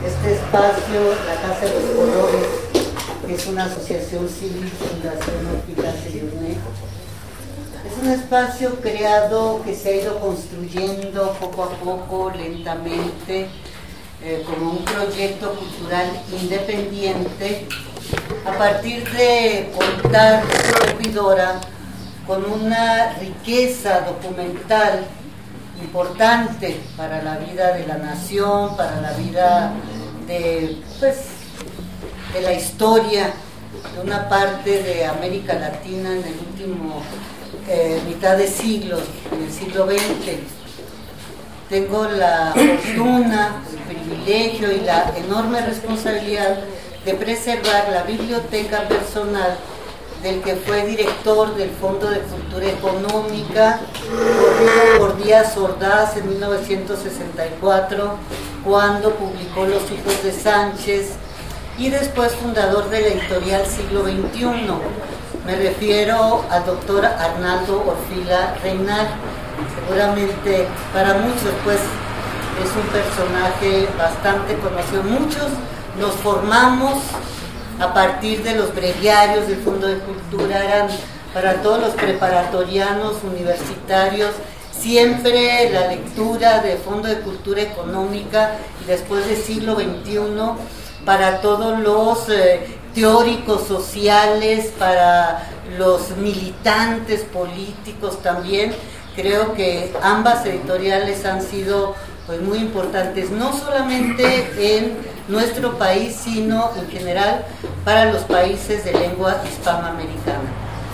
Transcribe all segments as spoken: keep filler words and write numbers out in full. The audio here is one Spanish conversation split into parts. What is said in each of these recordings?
este espacio, la Casa de los Colores, que es una asociación civil, Fundación Orfila Seyurné. Es un espacio creado que se ha ido construyendo poco a poco, lentamente, eh, como un proyecto cultural independiente, a partir de contar su servidora con una riqueza documental importante para la vida de la nación, para la vida de, pues, de la historia de una parte de América Latina en el último eh, mitad de siglo, en el siglo veinte. Tengo la fortuna, el privilegio y la enorme responsabilidad de preservar la biblioteca personal del que fue director del Fondo de Cultura Económica, por Díaz Ordaz en mil novecientos sesenta y cuatro, cuando publicó Los Hijos de Sánchez, y después fundador de la editorial Siglo veintiuno. Me refiero al doctor Arnaldo Orfila Reynal. Seguramente para muchos pues es un personaje bastante conocido. Muchos nos formamos a partir de los breviarios del Fondo de Cultura, eran para todos los preparatorianos universitarios, siempre la lectura de Fondo de Cultura Económica, y después de Siglo veintiuno, para todos los eh, teóricos sociales, para los militantes políticos también. Creo que ambas editoriales han sido pues muy importantes, no solamente en nuestro país, sino en general para los países de lengua hispanoamericana.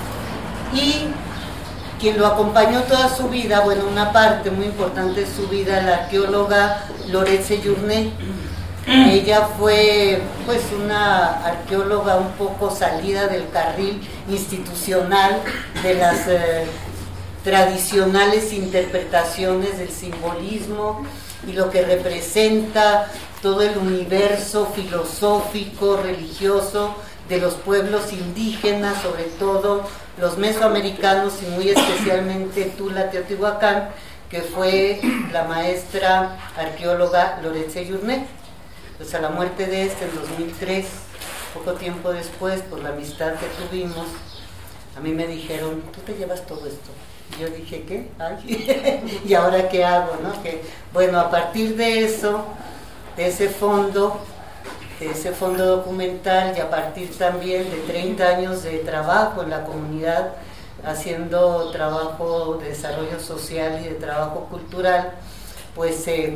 Y quien lo acompañó toda su vida, bueno, una parte muy importante de su vida, la arqueóloga Loret Seyurné. Ella fue pues una arqueóloga un poco salida del carril institucional de las eh, tradicionales interpretaciones del simbolismo y lo que representa todo el universo filosófico, religioso de los pueblos indígenas, sobre todo los mesoamericanos y muy especialmente Tula Teotihuacán, que fue la maestra arqueóloga Loret Seyurné. Pues a la muerte de este en dos mil tres, poco tiempo después, por la amistad que tuvimos, a mí me dijeron, tú te llevas todo esto. Y yo dije, ¿qué? Ay, ¿y ahora qué hago? ¿No? Que, bueno, a partir de eso, de ese fondo, de ese fondo documental, y a partir también de treinta años de trabajo en la comunidad, haciendo trabajo de desarrollo social y de trabajo cultural, pues eh,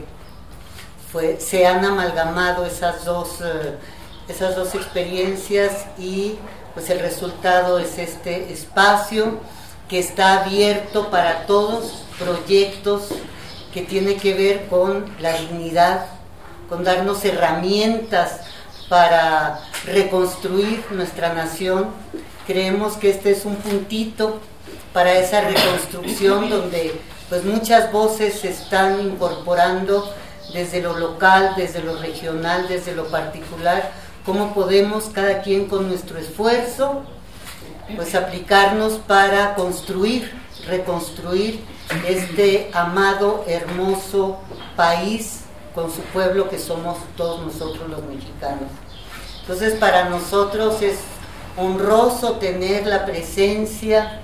fue, se han amalgamado esas dos, eh, esas dos experiencias, y pues el resultado es este espacio que está abierto para todos, proyectos que tienen que ver con la dignidad, con darnos herramientas para reconstruir nuestra nación. Creemos que este es un puntito para esa reconstrucción donde pues muchas voces se están incorporando desde lo local, desde lo regional, desde lo particular, cómo podemos cada quien con nuestro esfuerzo pues aplicarnos para construir, reconstruir este amado, hermoso país con su pueblo que somos todos nosotros los mexicanos. Entonces para nosotros es honroso tener la presencia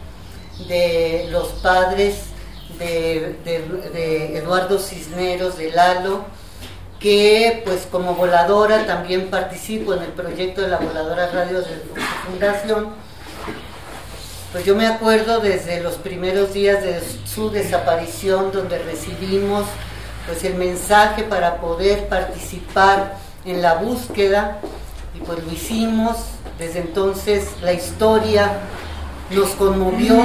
de los padres de, de, de Eduardo Cisneros, de Lalo, que pues como voladora también participo en el proyecto de la Voladora Radio de su fundación. Pues yo me acuerdo desde los primeros días de su desaparición, donde recibimos pues el mensaje para poder participar en la búsqueda, y pues lo hicimos. Desde entonces la historia nos conmovió,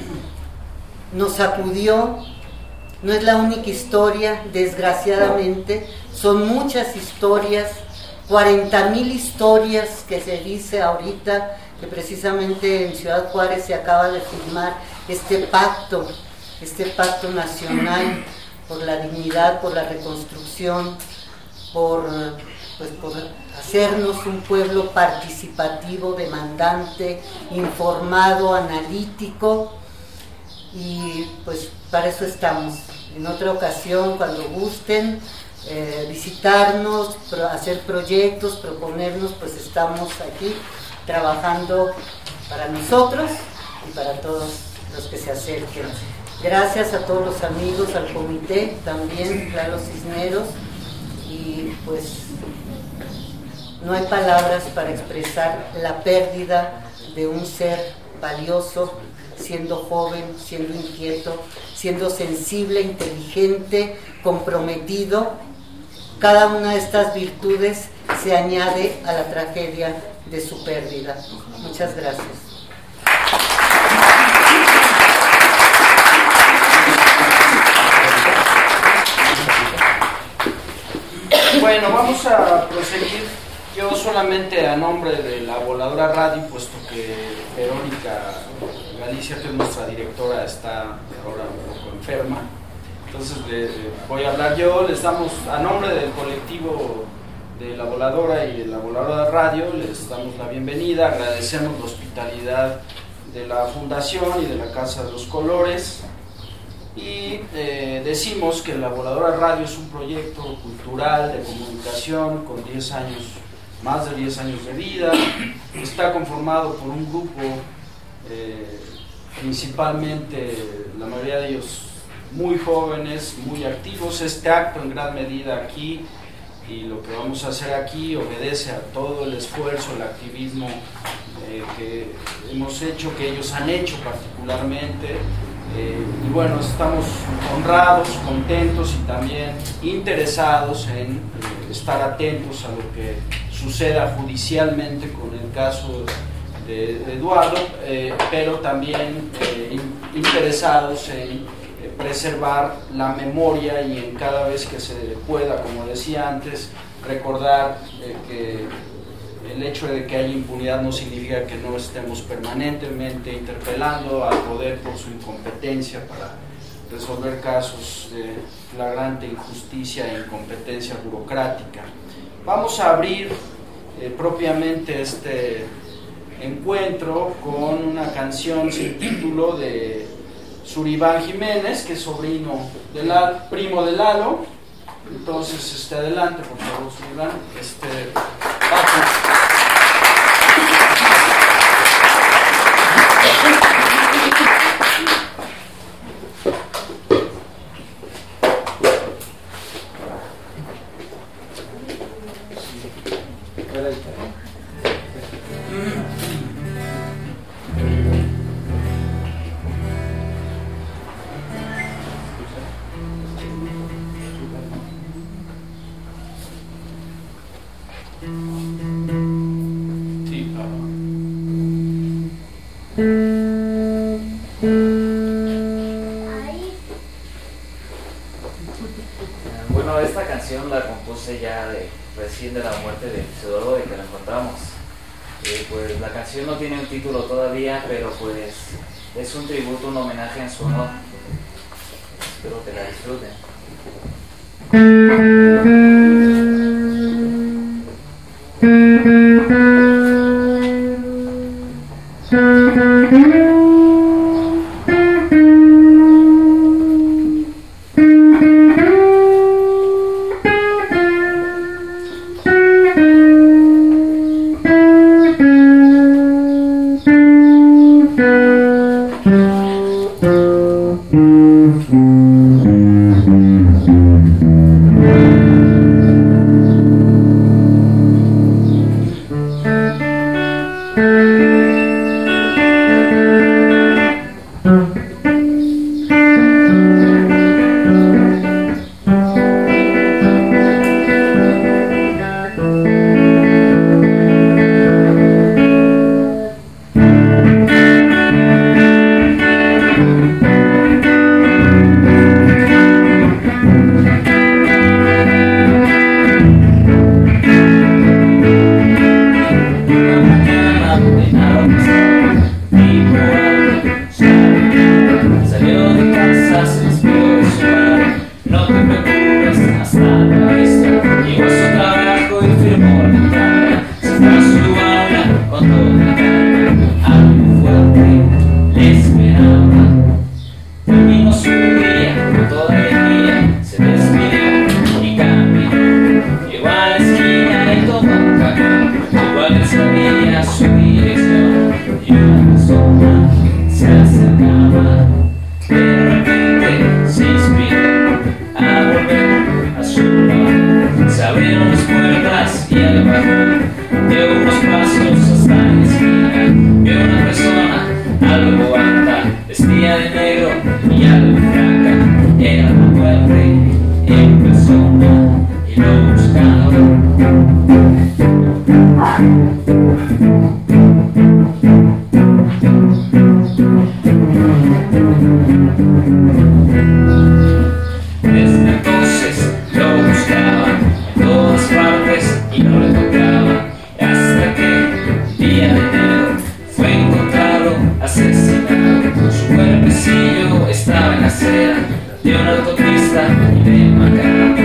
nos sacudió. No es la única historia, desgraciadamente, son muchas historias, cuarenta mil historias que se dice ahorita, que precisamente en Ciudad Juárez se acaba de firmar este pacto, este pacto nacional por la dignidad, por la reconstrucción, por, pues, por hacernos un pueblo participativo, demandante, informado, analítico, y pues para eso estamos. En otra ocasión, cuando gusten, eh, visitarnos, pro, hacer proyectos, proponernos, pues estamos aquí trabajando para nosotros y para todos los que se acerquen. Gracias a todos los amigos, al comité también, Lalo Cisneros, y pues no hay palabras para expresar la pérdida de un ser valioso, siendo joven, siendo inquieto, siendo sensible, inteligente, comprometido. Cada una de estas virtudes se añade a la tragedia de su pérdida. Muchas gracias. Bueno, vamos a proseguir. Yo solamente a nombre de la Voladora Radio, puesto que Verónica Galicia, que es nuestra directora, está ahora un poco enferma, entonces le voy a hablar yo. Les damos, a nombre del colectivo de la Voladora y de la Voladora Radio, les damos la bienvenida, agradecemos la hospitalidad de la Fundación y de la Casa de los Colores, y eh, decimos que la Voladora Radio es un proyecto cultural de comunicación con diez años, más de diez años de vida. Está conformado por un grupo, eh, principalmente la mayoría de ellos muy jóvenes, muy activos. Este acto en gran medida aquí y lo que vamos a hacer aquí obedece a todo el esfuerzo, el activismo eh, que hemos hecho, que ellos han hecho particularmente. Eh, y bueno, estamos honrados, contentos y también interesados en eh, estar atentos a lo que suceda judicialmente con el caso de, de Eduardo, eh, pero también eh, in, interesados en eh, preservar la memoria y en cada vez que se pueda, como decía antes, recordar eh, que el hecho de que haya impunidad no significa que no estemos permanentemente interpelando al poder por su incompetencia para resolver casos de flagrante injusticia e incompetencia burocrática. Vamos a abrir eh, propiamente este encuentro con una canción sin título de Suribán Jiménez, que es sobrino del Lalo, primo de Lalo. Entonces, este, adelante, por favor, Suribán. Este, Bueno, esta canción la compuse ya de, recién de la muerte de Eduardo, de que la encontramos. Eh, pues la canción no tiene un título todavía, pero pues es un tributo, un homenaje en su honor. Espero que la disfruten. Thank you. puertas y al balcón. Dio unos pasos hasta la esquina. Vio una persona algo alta, vestía de negro y algo franca. Era la muerte en persona y lo buscaba. Desde entonces lo buscaba en todas partes y no lo encontraba, hasta que un día de enero fue encontrado asesinado. Su cuerpecillo estaba en la acera de una autopista y de Macará.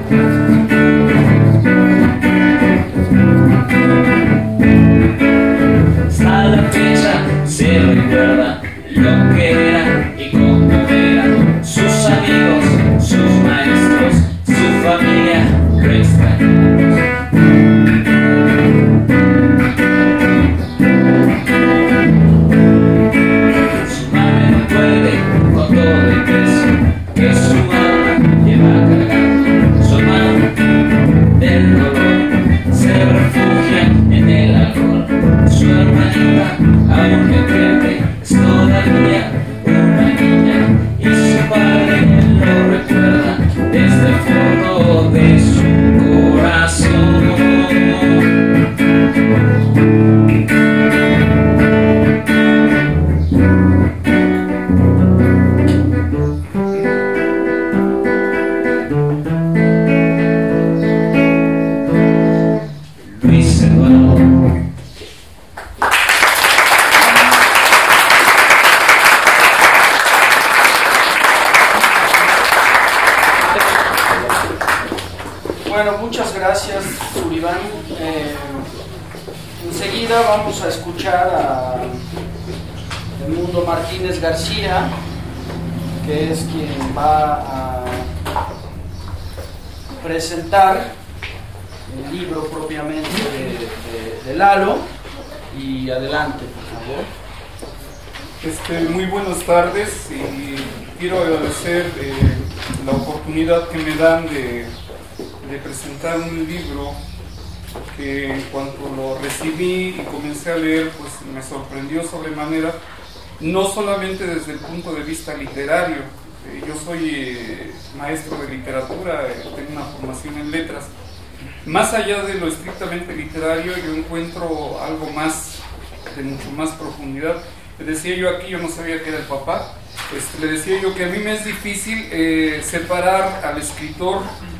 Hasta la fecha se recuerda lo que era y cómo era. Sus amigos, sus maestros, su familia lo extrañamos. Su madre no puede con todo el peso que su alma lleva cargando. Su hermano del dolor se refugia en el alcohol. Su hermanita, aunque entiende, es todavía una niña y su padre lo recuerda desde el fondo de su corazón. Luis Eduardo. Bueno, muchas gracias, Suribán. Eh, enseguida vamos a escuchar a Edmundo Martínez García, que es quien va a presentar el libro propiamente de, de, de Lalo. Y adelante, por favor. Este, muy buenas tardes y quiero agradecer eh, la oportunidad que me dan de, de presentar un libro que en cuanto lo recibí y comencé a leer, pues me sorprendió sobremanera, no solamente desde el punto de vista literario. Eh, yo soy eh, maestro de literatura, eh, tengo una formación en letras. Más allá de lo estrictamente literario, yo encuentro algo más, de mucho más profundidad. Le decía yo aquí, yo no sabía que era el papá, este, le decía yo que a mí me es difícil eh, separar al escritor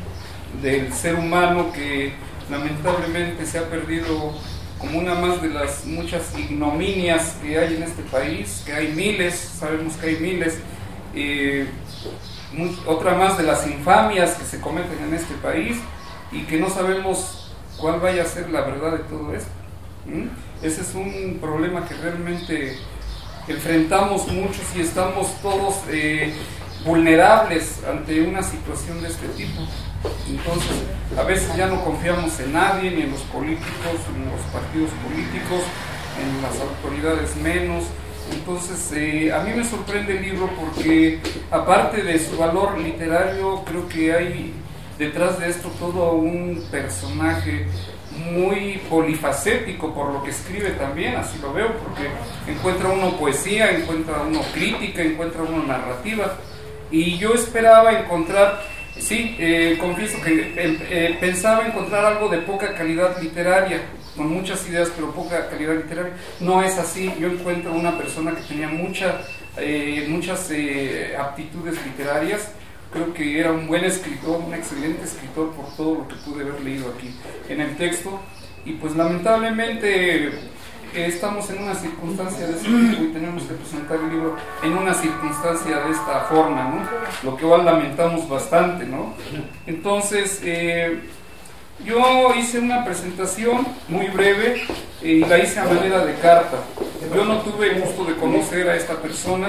del ser humano que lamentablemente se ha perdido como una más de las muchas ignominias que hay en este país, que hay miles, sabemos que hay miles, eh, muy, otra más de las infamias que se cometen en este país y que no sabemos cuál vaya a ser la verdad de todo esto. ¿Mm? Ese es un problema que realmente enfrentamos muchos y estamos todos eh, vulnerables ante una situación de este tipo. Entonces, a veces ya no confiamos en nadie, ni en los políticos, ni en los partidos políticos, en las autoridades menos. Entonces, eh, a mí me sorprende el libro porque, aparte de su valor literario, creo que hay detrás de esto todo un personaje muy polifacético por lo que escribe también, así lo veo, porque encuentra uno poesía, encuentra uno crítica, encuentra uno narrativa, y yo esperaba encontrar, sí, eh, confieso que eh, eh, pensaba encontrar algo de poca calidad literaria, con muchas ideas pero poca calidad literaria. No es así. Yo encuentro una persona que tenía mucha, eh, muchas eh, aptitudes literarias. Creo que era un buen escritor, un excelente escritor por todo lo que pude haber leído aquí en el texto. Y pues lamentablemente eh, estamos en una circunstancia de este tipo y tenemos que presentar el libro en una circunstancia de esta forma, ¿no? Lo que igual lamentamos bastante, ¿no? Entonces, eh, yo hice una presentación muy breve eh, y la hice a manera de carta. Yo no tuve el gusto de conocer a esta persona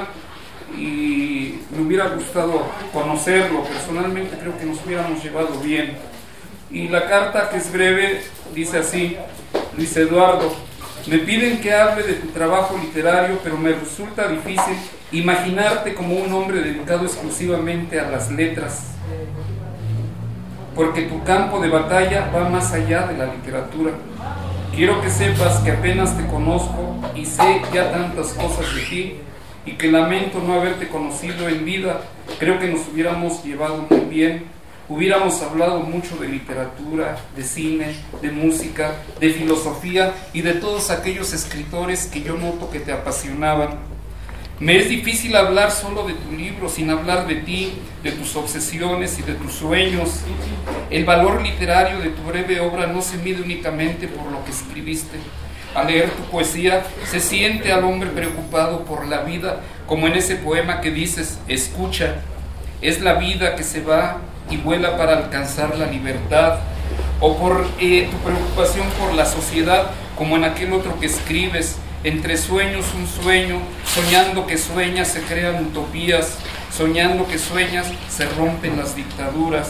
y me hubiera gustado conocerlo personalmente, creo que nos hubiéramos llevado bien. Y la carta, que es breve, dice así: Luis Eduardo, me piden que hable de tu trabajo literario, pero me resulta difícil imaginarte como un hombre dedicado exclusivamente a las letras. porque tu campo de batalla va más allá de la literatura. Quiero que sepas que apenas te conozco y sé ya tantas cosas de ti, y que lamento no haberte conocido en vida. Creo que nos hubiéramos llevado muy bien, hubiéramos hablado mucho de literatura, de cine, de música, de filosofía y de todos aquellos escritores que yo noto que te apasionaban. Me es difícil hablar solo de tu libro sin hablar de ti, de tus obsesiones y de tus sueños. El valor literario de tu breve obra no se mide únicamente por lo que escribiste. Al leer tu poesía se siente al hombre preocupado por la vida, como en ese poema que dices: escucha, es la vida que se va y vuela para alcanzar la libertad. O por eh, tu preocupación por la sociedad, como en aquel otro que escribes: entre sueños un sueño, soñando que sueñas se crean utopías, soñando que sueñas se rompen las dictaduras.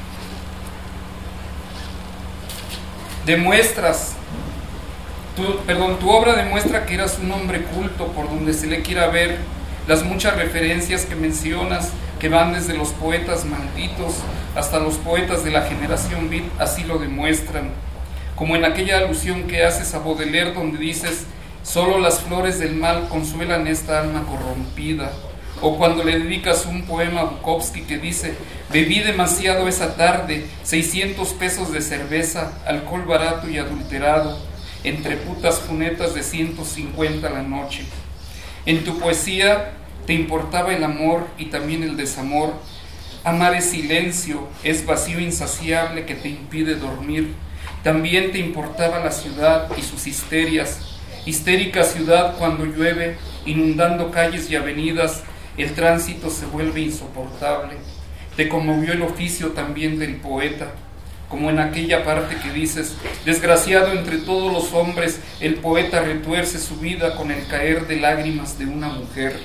Demuestras, tu, perdón, tu obra demuestra que eras un hombre culto por donde se le quiera ver. Las muchas referencias que mencionas, que van desde los poetas malditos hasta los poetas de la generación beat, así lo demuestran. Como en aquella alusión que haces a Baudelaire donde dices: solo las flores del mal consuelan esta alma corrompida. O cuando le dedicas un poema a Bukowski que dice: bebí demasiado esa tarde, seiscientos pesos de cerveza, alcohol barato y adulterado, entre putas funetas de ciento cincuenta la noche. En tu poesía te importaba el amor y también el desamor. Amar es silencio, es vacío insaciable que te impide dormir. También te importaba la ciudad y sus histerias. Histérica ciudad cuando llueve, inundando calles y avenidas, el tránsito se vuelve insoportable. Te conmovió el oficio también del poeta, como en aquella parte que dices: desgraciado entre todos los hombres, el poeta retuerce su vida con el caer de lágrimas de una mujer.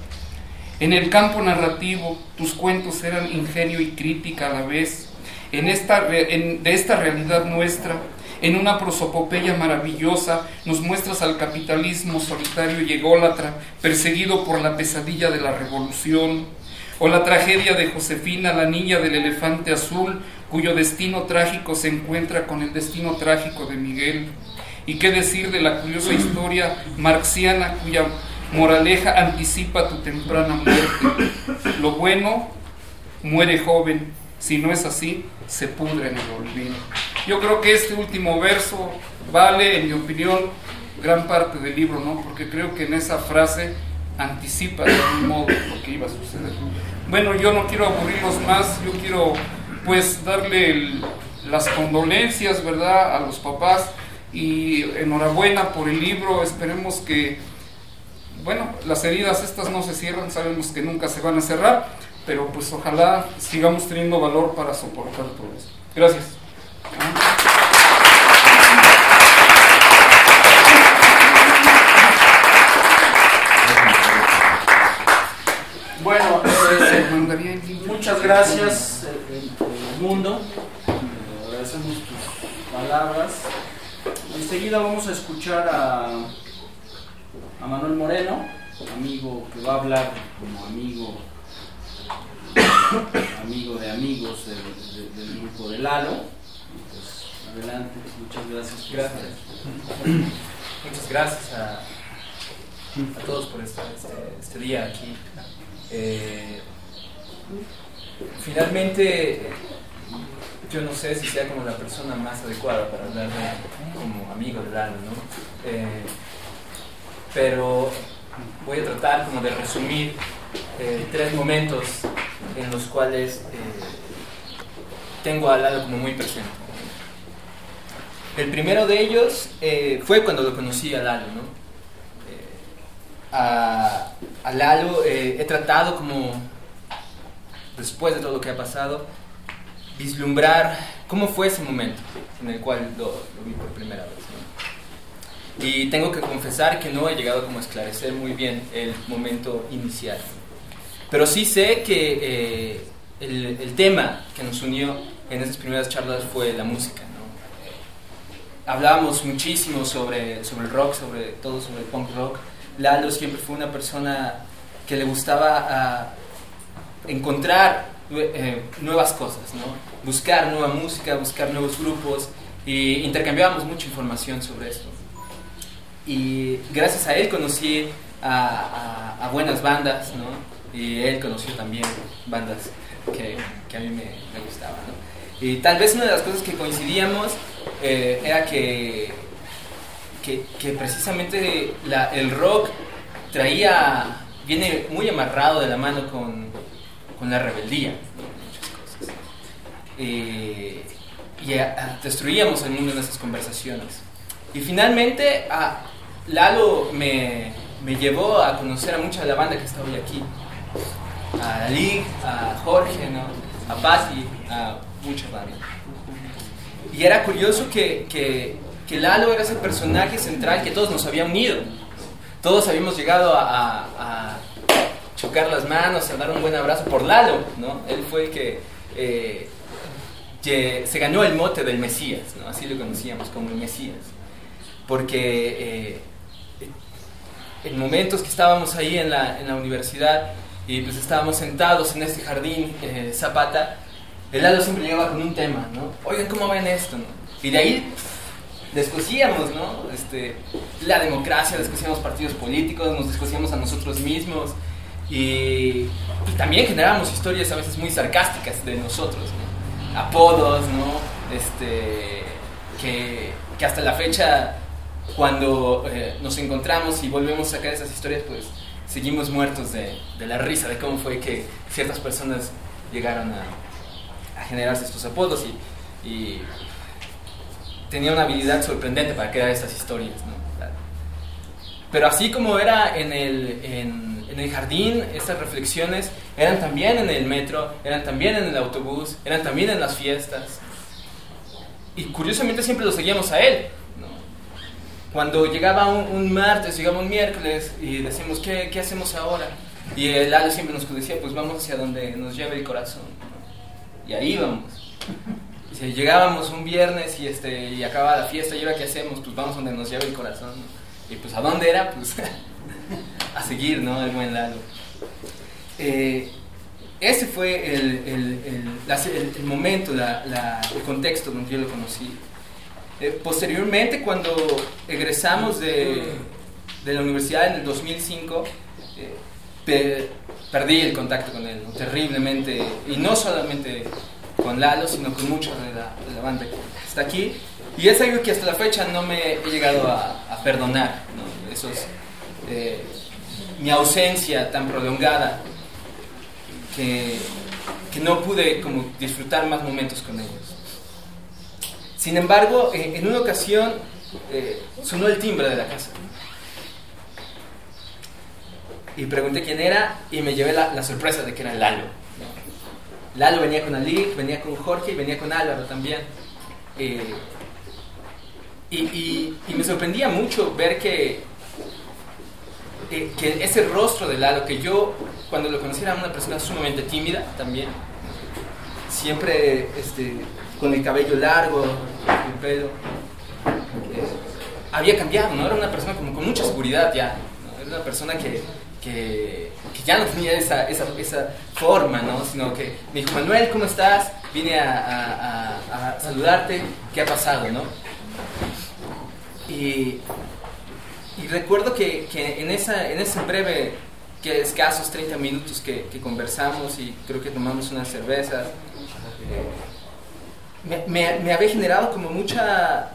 En el campo narrativo, tus cuentos eran ingenio y crítica a la vez. En esta, en, de esta realidad nuestra, en una prosopopeya maravillosa, nos muestras al capitalismo solitario y ególatra, perseguido por la pesadilla de la revolución, o la tragedia de Josefina, la niña del elefante azul, cuyo destino trágico se encuentra con el destino trágico de Miguel. Y qué decir de la curiosa historia marxiana, cuya moraleja anticipa tu temprana muerte. Lo bueno muere joven, si no es así, se pudre en el olvido. Yo creo que este último verso vale, en mi opinión, gran parte del libro, ¿no? Porque creo que en esa frase anticipa de algún modo lo que iba a suceder. Bueno, yo no quiero aburrirlos más, yo quiero pues darle el, las condolencias, ¿verdad?, a los papás, y enhorabuena por el libro. Esperemos que, bueno, las heridas estas no se cierran, sabemos que nunca se van a cerrar, pero pues ojalá sigamos teniendo valor para soportar todo eso. Gracias. Bueno, eh, muchas gracias, Mundo. Eh, agradecemos tus palabras. Enseguida vamos a escuchar a, a Manuel Moreno, amigo que va a hablar como amigo, amigo de amigos de, de, del grupo de Lalo. Pues, adelante, muchas gracias. Gracias. Muchas gracias a, a todos por este, este, este día aquí. Eh, finalmente, yo no sé si sea como la persona más adecuada para hablar de, como amigo de Lalo, ¿no? Eh, pero voy a tratar como de resumir eh, tres momentos en los cuales eh, tengo a Lalo como muy presente. El primero de ellos eh, fue cuando lo conocí a Lalo, ¿no? Eh, a, a Lalo eh, he tratado como, después de todo lo que ha pasado, vislumbrar cómo fue ese momento en el cual lo, lo vi por primera vez, ¿no? Y tengo que confesar que no he llegado como a esclarecer muy bien el momento inicial. Pero sí sé que eh, el, el tema que nos unió en esas primeras charlas fue la música, ¿no? Hablábamos muchísimo sobre, sobre el rock, sobre todo sobre el punk rock. Lalo siempre fue una persona que le gustaba a encontrar eh, nuevas cosas, ¿no? Buscar nueva música, buscar nuevos grupos, y intercambiábamos mucha información sobre esto. Y gracias a él conocí a, a, a buenas bandas, ¿no? Y él conoció también bandas que, que a mí me, me gustaban, ¿no? Y tal vez una de las cosas que coincidíamos eh, era que, que, que precisamente la, el rock traía, viene muy amarrado de la mano con, con la rebeldía, ¿no? Muchas cosas. Eh, y a, a, destruíamos el mundo en esas conversaciones. Y finalmente a, Lalo me, me llevó a conocer a mucha de la banda que está hoy aquí. A Lig, a Jorge, ¿no? A Patti, a muchas bandas. Y era curioso que, que, que Lalo era ese personaje central que todos nos había unido. Todos habíamos llegado a, a, a chocar las manos, a dar un buen abrazo por Lalo, ¿no? Él fue el que, eh, que se ganó el mote del Mesías, ¿no? Así lo conocíamos, como el Mesías. Porque eh, en momentos que estábamos ahí en la, en la universidad y pues estábamos sentados en este jardín eh, Zapata, el Lalo siempre llegaba con un tema, ¿no? Oigan, ¿cómo ven esto, no? Y de ahí pff, discutíamos, ¿no? Este, la democracia, discutíamos partidos políticos, nos discutíamos a nosotros mismos y, y también generábamos historias a veces muy sarcásticas de nosotros, ¿no? Apodos, ¿no? Este, que, que hasta la fecha, cuando eh, nos encontramos y volvemos a sacar esas historias, pues seguimos muertos de, de la risa de cómo fue que ciertas personas llegaron a, a generarse estos apodos y, y tenía una habilidad sorprendente para crear estas historias, ¿no? Pero así como era en el, en, en el jardín, estas reflexiones eran también en el metro, eran también en el autobús, eran también en las fiestas. Y curiosamente siempre lo seguíamos a él, ¿no? Cuando llegaba un, un martes, llegaba un miércoles y decíamos, ¿qué, qué hacemos ahora? Y el Lalo siempre nos decía, pues vamos hacia donde nos lleve el corazón, ¿no? Y ahí vamos. Y si llegábamos un viernes y, este, y acababa la fiesta, ¿y ahora qué hacemos? Pues vamos donde nos lleve el corazón, ¿no? Y pues ¿a dónde era? Pues a seguir, ¿no? El buen Lalo. Eh, ese fue el, el, el, la, el, el momento, la, la, el contexto donde yo lo conocí. Eh, posteriormente, cuando egresamos de, de la universidad en el dos mil cinco, eh, pe, perdí el contacto con él, ¿no? Terriblemente, y no solamente con Lalo, sino con muchos de la, de la banda que está aquí. Y es algo que hasta la fecha no me he llegado a, a perdonar, ¿no? Esos, eh, mi ausencia tan prolongada que, que no pude como disfrutar más momentos con ellos. Sin embargo, eh, en una ocasión eh, sonó el timbre de la casa y pregunté quién era y me llevé la, la sorpresa de que era Lalo, ¿no? Lalo venía con Ali, venía con Jorge y venía con Álvaro también. Eh, Y, y, y me sorprendía mucho ver que, eh, que ese rostro de Lalo, que yo cuando lo conocí era una persona sumamente tímida también, siempre este, con el cabello largo, el pelo, eh, había cambiado, ¿no? Era una persona como con mucha seguridad ya, ¿no? Era una persona que, que, que ya no tenía esa, esa, esa forma, ¿no? Sino que me dijo, Manuel, ¿cómo estás? Vine a, a, a, a saludarte, ¿qué ha pasado, no? Y, y recuerdo que, que en, esa, en ese breve, que escasos treinta minutos que, que conversamos y creo que tomamos unas cervezas, eh, me, me, me había generado como mucha...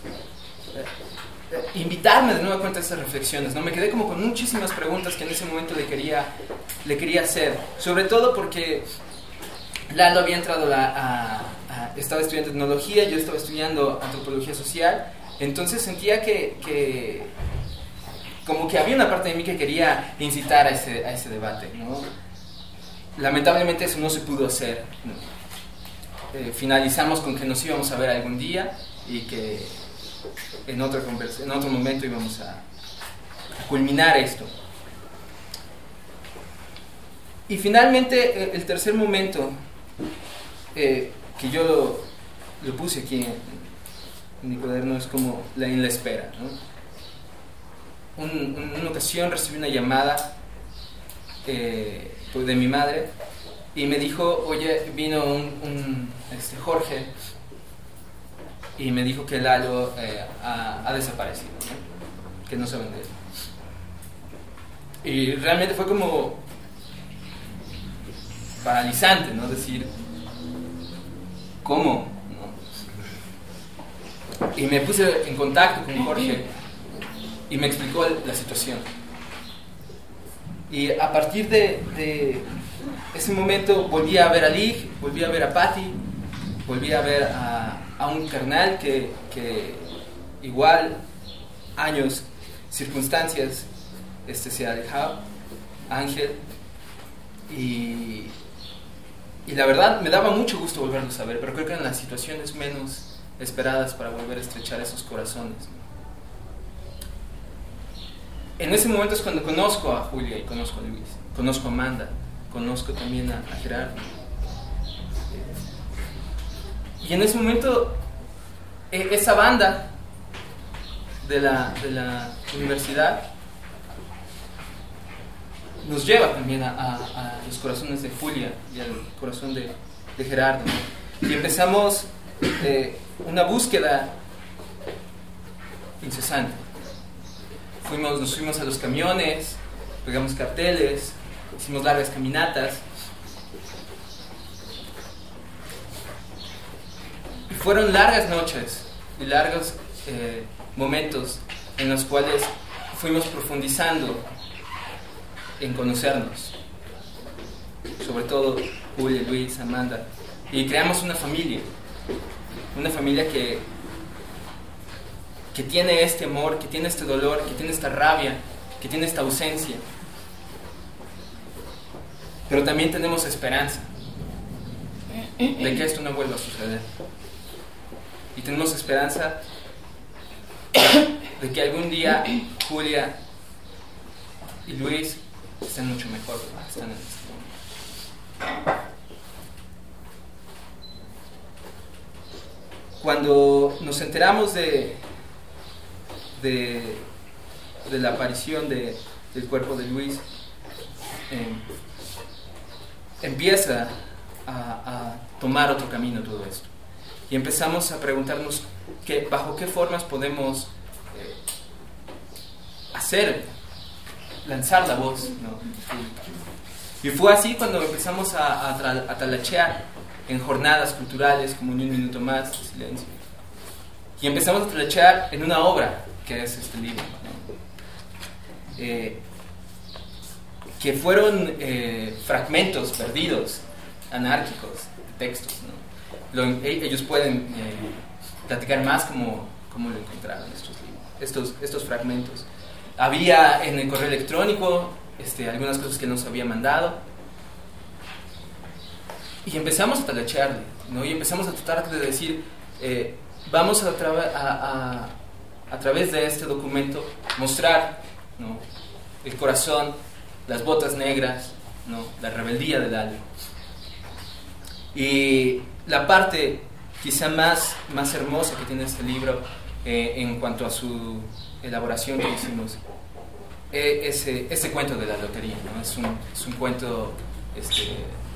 Eh, invitarme de nuevo a cuenta de esas reflexiones, ¿no? Me quedé como con muchísimas preguntas que en ese momento le quería, le quería hacer, sobre todo porque Lalo había entrado a, a, a... estaba estudiando tecnología, yo estaba estudiando antropología social. Entonces sentía que, que como que había una parte de mí que quería incitar a ese, a ese debate, ¿no? Lamentablemente eso no se pudo hacer, ¿no? Eh, finalizamos con que nos íbamos a ver algún día y que en otro, en otro momento íbamos a, a culminar esto. Y finalmente el tercer momento eh, que yo lo, lo puse aquí en, en mi cuaderno es como la, en la espera, ¿no? Un, un, una ocasión recibí una llamada eh, de mi madre y me dijo, oye, vino un, un este, Jorge, y me dijo que Lalo eh, ha, ha desaparecido, ¿no? Que no saben de él. Y realmente fue como paralizante, ¿no? Decir, ¿cómo? ¿No? Y me puse en contacto con Jorge y me explicó la situación. Y a partir de, de ese momento volví a ver a Lig, volví a ver a Patty, volví a ver a, a un carnal que, que igual años, circunstancias, este, se ha alejado, Ángel, y, y la verdad me daba mucho gusto volverlos a ver, pero creo que eran las situaciones menos esperadas para volver a estrechar esos corazones, ¿no? En ese momento es cuando conozco a Julia y conozco a Luis, conozco a Amanda, conozco también a, a Gerardo. Y en ese momento, eh, esa banda de la, de la universidad nos lleva también a, a, a los corazones de Julia y al corazón de, de Gerardo, ¿no? Y empezamos eh, una búsqueda incesante. Fuimos, nos fuimos a los camiones, pegamos carteles, hicimos largas caminatas. Y fueron largas noches y largos eh, momentos en los cuales fuimos profundizando en conocernos. Sobre todo Julia, Luis, Amanda. Y creamos una familia. Una familia que... que tiene este amor, que tiene este dolor, que tiene esta rabia, que tiene esta ausencia. Pero también tenemos esperanza de que esto no vuelva a suceder. Y tenemos esperanza de que algún día Julia y Luis estén mucho mejor de lo que están en este momento. Cuando nos enteramos de De, de la aparición de, del cuerpo de Luis, eh, empieza a, a tomar otro camino todo esto. Y empezamos a preguntarnos que, bajo qué formas podemos eh, hacer, lanzar la voz, ¿no? Y fue así cuando empezamos a, a, tra- a talachear en jornadas culturales como Ni un minuto más de silencio. Y empezamos a talachear en una obra que es este libro, ¿no? eh, que fueron eh, fragmentos perdidos, anárquicos, de textos, ¿no? Lo, ellos pueden eh, platicar más cómo, cómo lo encontraron estos, estos, estos fragmentos. Había en el correo electrónico este, algunas cosas que nos había mandado y empezamos a talachearle, ¿no? Y empezamos a tratar de decir eh, vamos a, tra- a, a a través de este documento mostrar, ¿no?, el corazón, las botas negras, ¿no?, la rebeldía del alma. Y la parte quizá más, más hermosa que tiene este libro eh, en cuanto a su elaboración que hicimos, eh, ese, ese cuento de la lotería, ¿no? Es un, es un cuento este,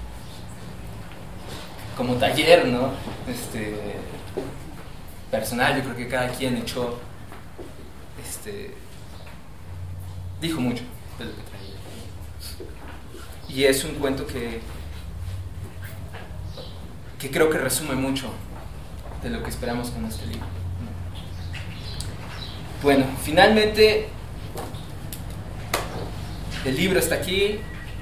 como taller, ¿no? Este, personal. Yo creo que cada quien echó Este, dijo mucho de lo que traía. Y es un cuento que que creo que resume mucho de lo que esperamos con este libro. Bueno, finalmente el libro está aquí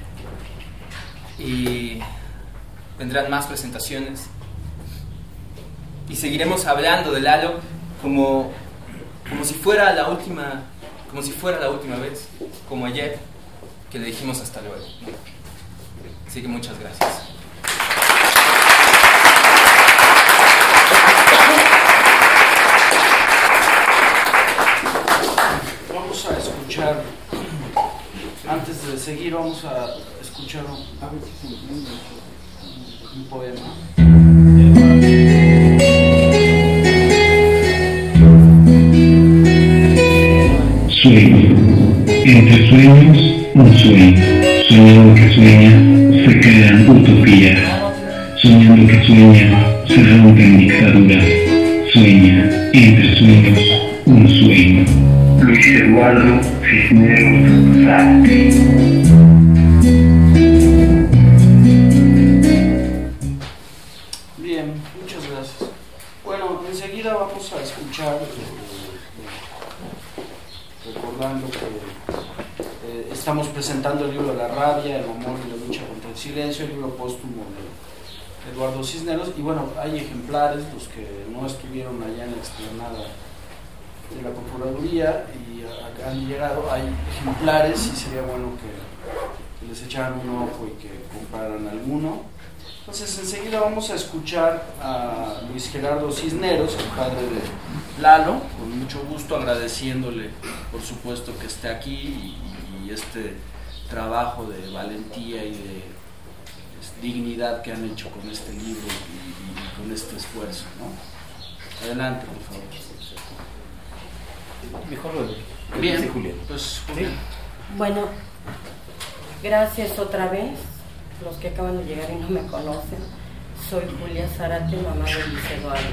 y vendrán más presentaciones y seguiremos hablando de Lalo como como si fuera la última, como si fuera la última vez, como ayer que le dijimos hasta luego, ¿no? Así que muchas gracias. Vamos a escuchar, antes de seguir, vamos a escuchar un, un poema. Sueño, entre sueños, un sueño. Soñando que sueña, se crean utopías. Soñando que sueña, se rompen dictaduras. Sueña, entre sueños, un sueño. Luis Eduardo Cisneros Sá. Bien, muchas gracias. Bueno, enseguida vamos a escuchar, eh, eh, recordando que eh, estamos presentando el libro La rabia, el amor y la lucha contra el silencio, el libro póstumo de Eduardo Cisneros, y bueno, hay ejemplares, los que no estuvieron allá en la explanada de la Procuraduría y a, han llegado, hay ejemplares y sería bueno que, que les echaran un ojo y que compraran alguno. Entonces enseguida vamos a escuchar a Luis Gerardo Cisneros, el padre de Lalo, con mucho gusto agradeciéndole por supuesto que esté aquí y, y este trabajo de valentía y de pues, dignidad que han hecho con este libro y, y con este esfuerzo, ¿no? Adelante, por favor. Mejor lo Bien, dice Julián. Pues, Julián. Bueno, gracias otra vez. Los que acaban de llegar y no me conocen, soy Julia Zárate, mamá de Luis Eduardo.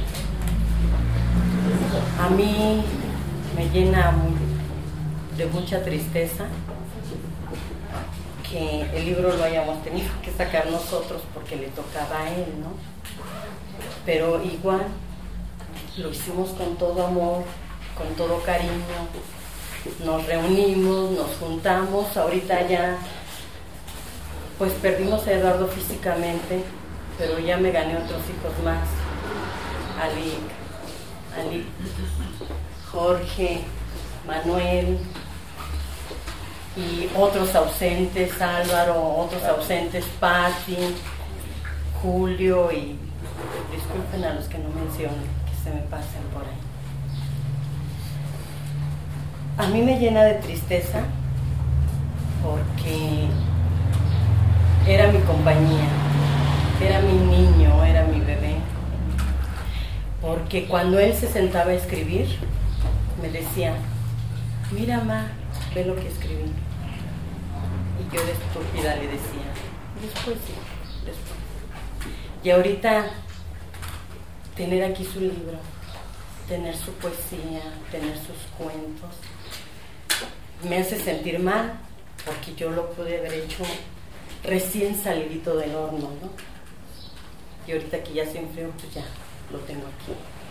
A mí me llena muy, de mucha tristeza que el libro lo hayamos tenido que sacar nosotros porque le tocaba a él, ¿no? Pero igual lo hicimos con todo amor, con todo cariño, nos reunimos, nos juntamos, ahorita ya pues perdimos a Eduardo físicamente, pero ya me gané otros hijos más, Ali, Ali, Jorge, Manuel y otros ausentes, Álvaro, otros ausentes, Patti, Julio y disculpen a los que no menciono, que se me pasen por ahí. A mí me llena de tristeza porque era mi compañía, era mi niño, era mi bebé. Porque cuando él se sentaba a escribir, me decía, mira, ma, ve lo que escribí. Y yo de estúpida le decía, después sí, después. Y ahorita, tener aquí su libro, tener su poesía, tener sus cuentos, me hace sentir mal, porque yo lo pude haber hecho recién salidito del horno, ¿no? Y ahorita que ya se enfrió, pues ya lo tengo aquí.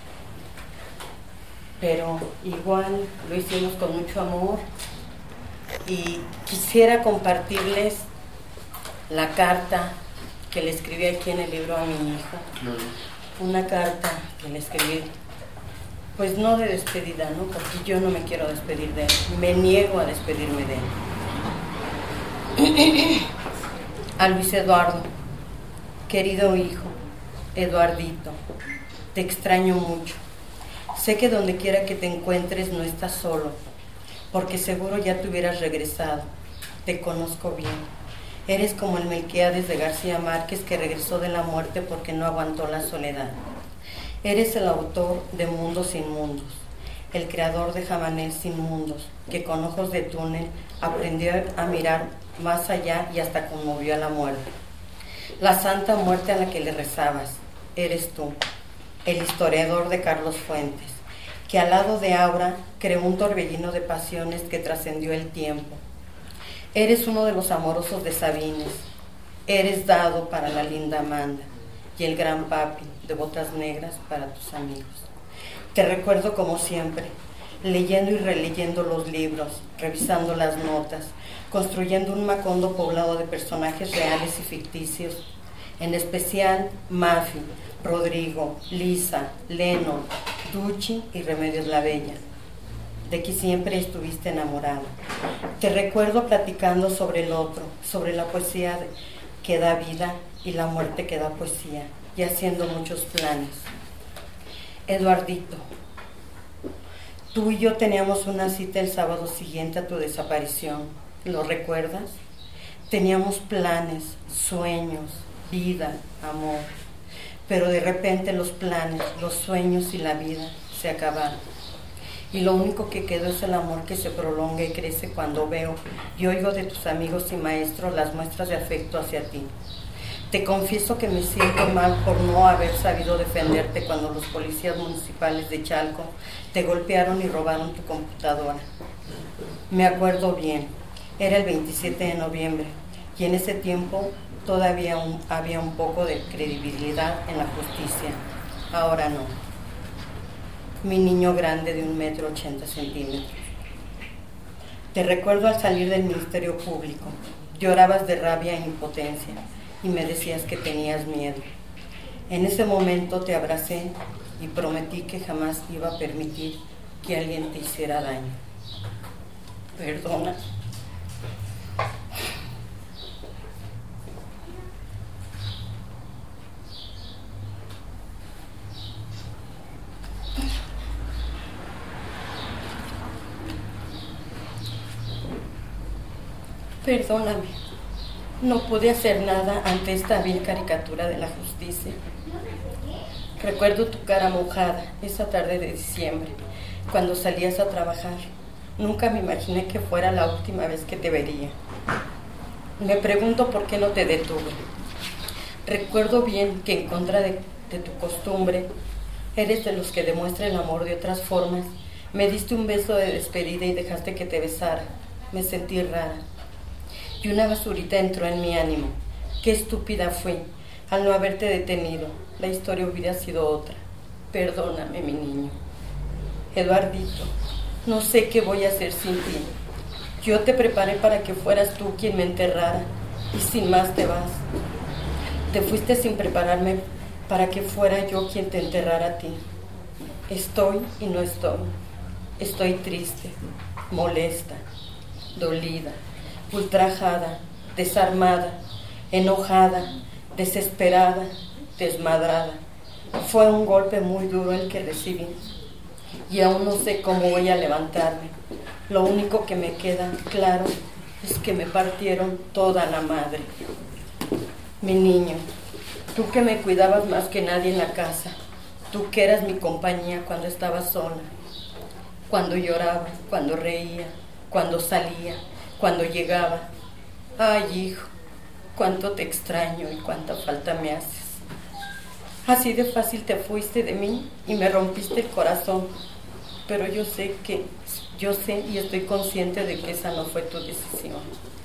Pero igual lo hicimos con mucho amor y quisiera compartirles la carta que le escribí aquí en el libro a mi hijo. Una carta que le escribí, pues no de despedida, ¿no? Porque yo no me quiero despedir de él, me niego a despedirme de él. A Luis Eduardo, querido hijo, Eduardito, te extraño mucho. Sé que donde quiera que te encuentres no estás solo, porque seguro ya te hubieras regresado. Te conozco bien. Eres como el Melquiades de García Márquez que regresó de la muerte porque no aguantó la soledad. Eres el autor de Mundos sin Mundos, el creador de Jamanel sin Mundos, que con ojos de túnel aprendió a mirar más allá y hasta conmovió a la muerte. La santa muerte a la que le rezabas, eres tú, el historiador de Carlos Fuentes, que al lado de Aura creó un torbellino de pasiones que trascendió el tiempo. Eres uno de los amorosos de Sabines, eres dado para la linda Amanda y el gran papi de botas negras para tus amigos. Te recuerdo como siempre, leyendo y releyendo los libros, revisando las notas, construyendo un macondo poblado de personajes reales y ficticios, en especial Mafi, Rodrigo, Lisa, Leno, Duchi y Remedios la Bella, de que siempre estuviste enamorado. Te recuerdo platicando sobre el otro, sobre la poesía que da vida y la muerte que da poesía, y haciendo muchos planes. Eduardito, tú y yo teníamos una cita el sábado siguiente a tu desaparición, ¿lo recuerdas? Teníamos planes, sueños, vida, amor, pero de repente los planes, los sueños y la vida se acabaron. y lo único que quedó es el amor que se prolonga y crece cuando veo y oigo de tus amigos y maestros las muestras de afecto hacia ti. Te confieso que me siento mal por no haber sabido defenderte cuando los policías municipales de Chalco te golpearon y robaron tu computadora. Me acuerdo bien, era el veintisiete de noviembre y en ese tiempo todavía un, había un poco de credibilidad en la justicia. Ahora no. Mi niño grande de un metro ochenta centímetros. Te recuerdo al salir del Ministerio Público. Llorabas de rabia e impotencia y me decías que tenías miedo. En ese momento te abracé y prometí que jamás iba a permitir que alguien te hiciera daño. Perdona. Perdóname, no pude hacer nada ante esta vil caricatura de la justicia. Recuerdo tu cara mojada esa tarde de diciembre, cuando salías a trabajar. Nunca me imaginé que fuera la última vez que te vería. Me pregunto por qué no te detuve. Recuerdo bien que en contra de, de tu costumbre, eres de los que demuestra el amor de otras formas. Me diste un beso de despedida y dejaste que te besara. Me sentí rara. Y una basurita entró en mi ánimo. Qué estúpida fui al no haberte detenido. La historia hubiera sido otra. Perdóname, mi niño. Eduardito, no sé qué voy a hacer sin ti. Yo te preparé para que fueras tú quien me enterrara y sin más te vas. Te fuiste sin prepararme para que fuera yo quien te enterrara a ti. Estoy y no estoy. Estoy triste, molesta, dolida, ultrajada, desarmada, enojada, desesperada, desmadrada. Fue un golpe muy duro el que recibí y aún no sé cómo voy a levantarme. Lo único que me queda claro es que me partieron toda la madre. Mi niño, tú que me cuidabas más que nadie en la casa, tú que eras mi compañía cuando estaba sola, cuando lloraba, cuando reía, cuando salía, cuando llegaba. Ay, hijo, cuánto te extraño y cuánta falta me haces. Así de fácil te fuiste de mí y me rompiste el corazón, pero yo sé que, yo sé y estoy consciente de que esa no fue tu decisión.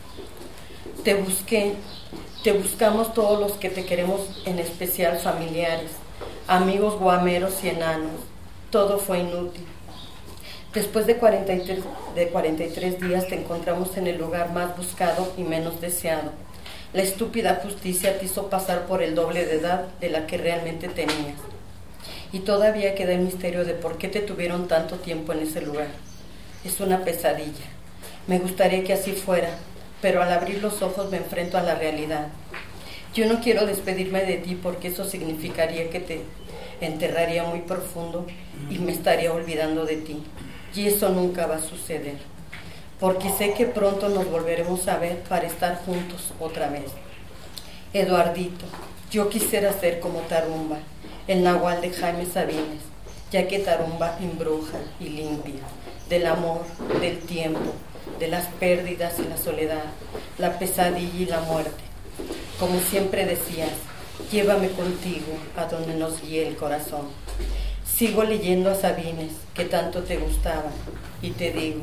Te busqué, te buscamos todos los que te queremos, en especial familiares, amigos guameros y enanos. Todo fue inútil. Después de cuarenta y tres, de cuarenta y tres días te encontramos en el lugar más buscado y menos deseado. La estúpida justicia te hizo pasar por el doble de edad de la que realmente tenías. Y todavía queda el misterio de por qué te tuvieron tanto tiempo en ese lugar. Es una pesadilla. Me gustaría que así fuera, pero al abrir los ojos me enfrento a la realidad. Yo no quiero despedirme de ti porque eso significaría que te enterraría muy profundo y me estaría olvidando de ti. Y eso nunca va a suceder, porque sé que pronto nos volveremos a ver para estar juntos otra vez. Eduardito, yo quisiera ser como Tarumba, el nahual de Jaime Sabines, ya que Tarumba embruja y limpia, del amor, del tiempo, de las pérdidas y la soledad, la pesadilla y la muerte. Como siempre decías, llévame contigo a donde nos guíe el corazón. Sigo leyendo a Sabines, que tanto te gustaba, y te digo,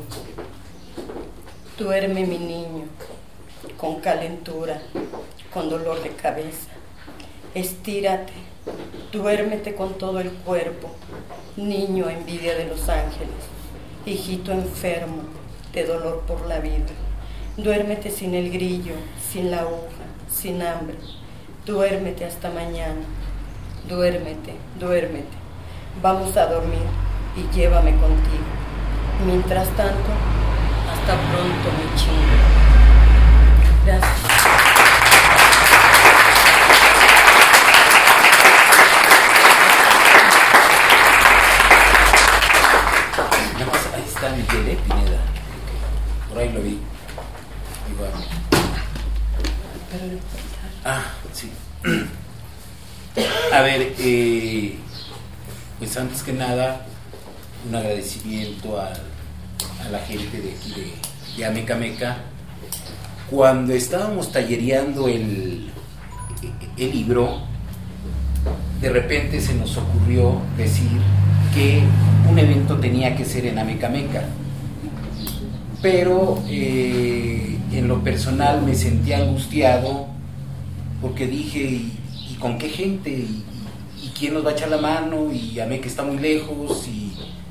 duerme mi niño, con calentura, con dolor de cabeza. Estírate, duérmete con todo el cuerpo, niño envidia de los ángeles, hijito enfermo de dolor por la vida. Duérmete sin el grillo, sin la aguja, sin hambre. Duérmete hasta mañana. Duérmete, duérmete. Vamos a dormir y llévame contigo. Mientras tanto, hasta pronto, mi chingo. Gracias. Nada más, ahí está Miguel, ¿eh? Pineda. Por ahí lo vi. Igual. Ah, sí. A ver, eh, pues antes que nada, un agradecimiento a, a la gente de aquí de, de Amecameca. Cuando estábamos tallereando el, el libro, de repente se nos ocurrió decir que un evento tenía que ser en Amecameca, pero eh, en lo personal me sentí angustiado porque dije, ¿y, y con qué gente? ¿Y, y quién nos va a echar la mano? Y Ameca está muy lejos, y,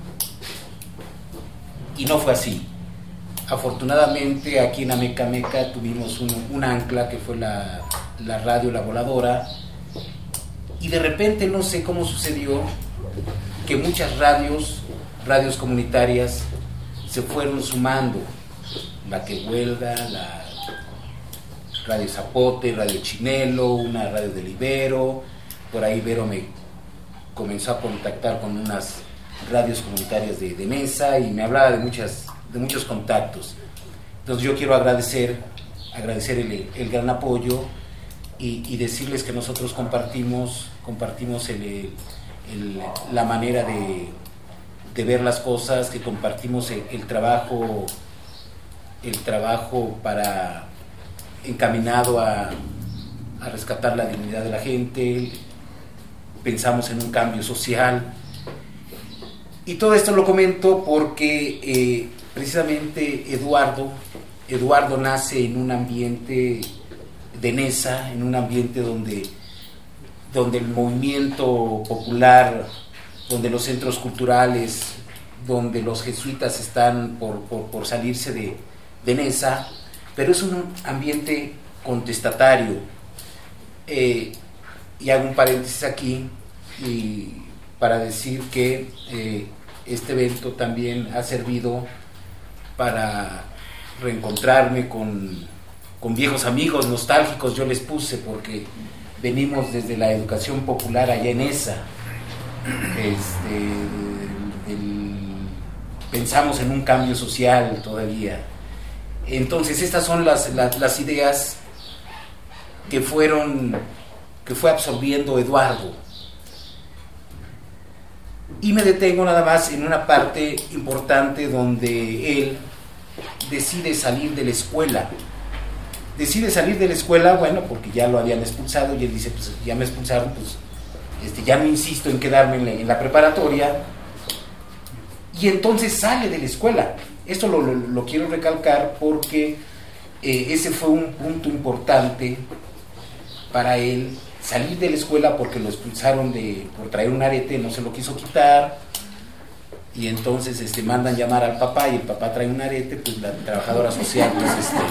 y no fue así. Afortunadamente aquí en Amecameca tuvimos un, un ancla que fue la, la radio La Voladora, y de repente no sé cómo sucedió que muchas radios, radios comunitarias se fueron sumando, la que huelga, la Radio Zapote, Radio Chinelo, una radio del Ibero. Por ahí Ibero me comenzó a contactar con unas radios comunitarias de, de Nesa, y me hablaba de muchas de muchos contactos. Entonces yo quiero agradecer agradecer el, el gran apoyo, y, y decirles que nosotros compartimos compartimos el, el, la manera de, de ver las cosas, que compartimos el, el trabajo el trabajo para encaminado a, a rescatar la dignidad de la gente. Pensamos en un cambio social, y todo esto lo comento porque eh, precisamente Eduardo Eduardo nace en un ambiente de Nesa, en un ambiente donde donde el movimiento popular, donde los centros culturales, donde los jesuitas están por, por, por salirse de, de Nesa, pero es un ambiente contestatario. Eh, y hago un paréntesis aquí y para decir que eh, este evento también ha servido para reencontrarme con, con viejos amigos nostálgicos, yo les puse, porque venimos desde la educación popular allá en esa. Este, el, pensamos en un cambio social todavía. Entonces estas son las, las, las ideas que fueron que fue absorbiendo Eduardo, y me detengo nada más en una parte importante donde él decide salir de la escuela decide salir de la escuela, bueno, porque ya lo habían expulsado, y él dice, pues ya me expulsaron, pues este, ya no insisto en quedarme en la, en la preparatoria, y entonces sale de la escuela. Esto lo, lo, lo quiero recalcar porque eh, ese fue un punto importante para él, salir de la escuela, porque lo expulsaron de, por traer un arete, no se lo quiso quitar, y entonces este, mandan llamar al papá, y el papá trae un arete, pues la trabajadora social, pues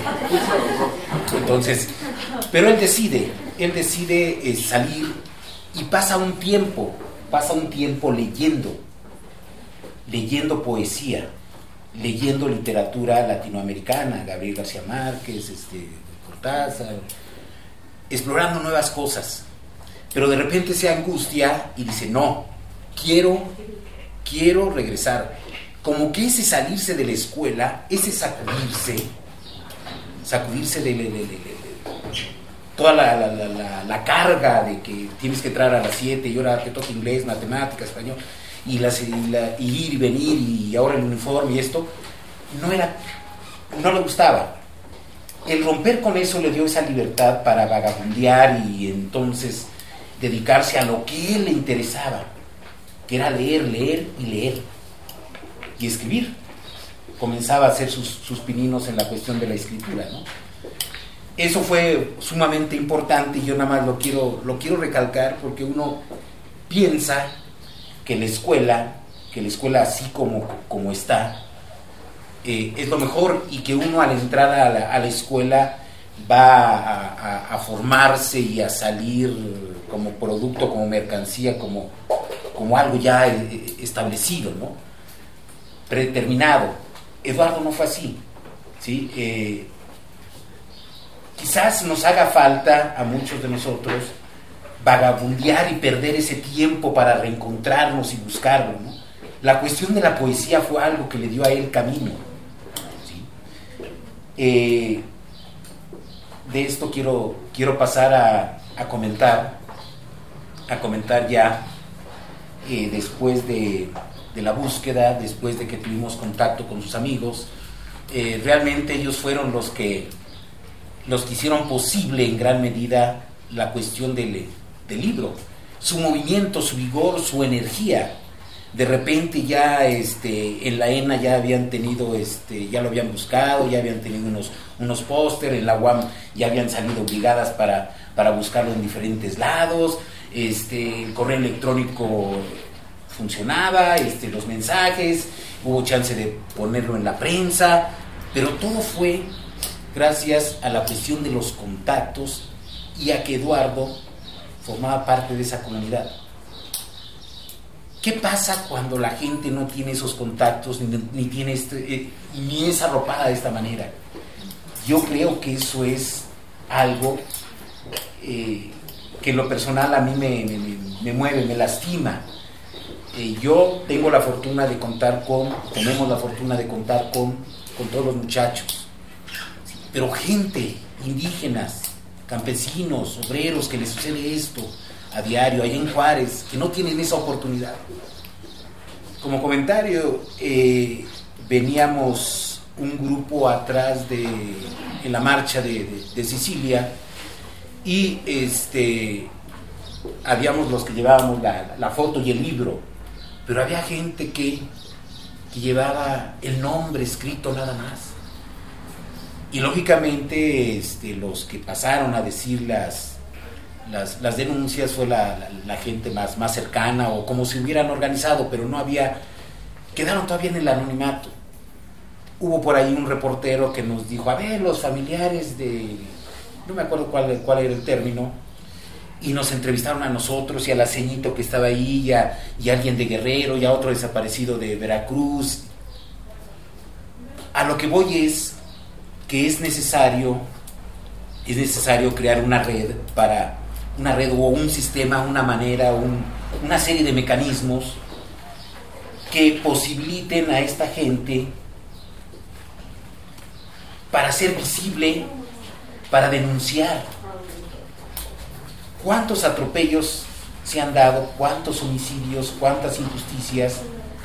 este, entonces, pero él decide, él decide eh, salir, y pasa un tiempo, pasa un tiempo leyendo, leyendo poesía, leyendo literatura latinoamericana, Gabriel García Márquez, este, Cortázar, explorando nuevas cosas, pero de repente se angustia y dice, no, quiero, quiero regresar. Como que ese salirse de la escuela, ese sacudirse, sacudirse de, de, de, de, de toda la, la, la, la, la carga de que tienes que entrar a las siete y ahora te toca inglés, matemáticas, español, y, las, y, la, y ir y venir, y ahora el uniforme y esto, no era, no le gustaba. El romper con eso le dio esa libertad para vagabundear y entonces dedicarse a lo que él le interesaba, que era leer, leer y leer y escribir. Comenzaba a hacer sus, sus pininos en la cuestión de la escritura, ¿no? Eso fue sumamente importante, y yo nada más lo quiero, lo quiero recalcar, porque uno piensa que la escuela, que la escuela así como, como está, eh, es lo mejor, y que uno al entrar a la, a la escuela va a, a, a formarse y a salir como producto, como mercancía, como, como algo ya establecido, ¿no? Predeterminado. Eduardo no fue así, ¿sí? Eh, quizás nos haga falta a muchos de nosotros vagabundear y perder ese tiempo para reencontrarnos y buscarlo, ¿no? La cuestión de la poesía fue algo que le dio a él camino, ¿sí? Eh, de esto quiero, quiero pasar a, a comentar, a comentar ya, eh, después de, de la búsqueda, después de que tuvimos contacto con sus amigos. Eh, realmente ellos fueron los que, los que hicieron posible en gran medida la cuestión del, del libro. Su movimiento, su vigor, su energía. De repente ya este, en la ENA ya habían tenido, este, ya lo habían buscado, ya habían tenido unos, unos pósteres, en la U A M ya habían salido brigadas para, para buscarlo en diferentes lados, este, el correo electrónico funcionaba, este, los mensajes, hubo chance de ponerlo en la prensa, pero todo fue gracias a la cuestión de los contactos y a que Eduardo formaba parte de esa comunidad. ¿Qué pasa cuando la gente no tiene esos contactos ni, ni tiene este, eh, ni es arropada de esta manera? Yo creo que eso es algo eh, que en lo personal a mí me, me, me mueve, me lastima. Eh, yo tengo la fortuna de contar con, tenemos la fortuna de contar con, con todos los muchachos, pero gente, indígenas, campesinos, obreros, que les sucede esto a diario, allá en Juárez, que no tienen esa oportunidad. Como comentario, eh, veníamos un grupo atrás de, en la marcha de, de, de Sicilia, y este, habíamos los que llevábamos la, la foto y el libro, pero había gente que, que llevaba el nombre escrito nada más. Y lógicamente este, los que pasaron a decir las Las, las denuncias fue la, la, la gente más, más cercana, o como si hubieran organizado, pero no había, quedaron todavía en el anonimato. Hubo por ahí un reportero que nos dijo, a ver, los familiares de, no me acuerdo cuál, cuál era el término, y nos entrevistaron a nosotros y a la ceñito que estaba ahí, y a, y a alguien de Guerrero, y a otro desaparecido de Veracruz. A lo que voy es que es necesario, es necesario crear una red para... una red o un sistema, una manera, un, una serie de mecanismos que posibiliten a esta gente para ser visible, para denunciar. ¿Cuántos atropellos se han dado? ¿Cuántos homicidios? ¿Cuántas injusticias?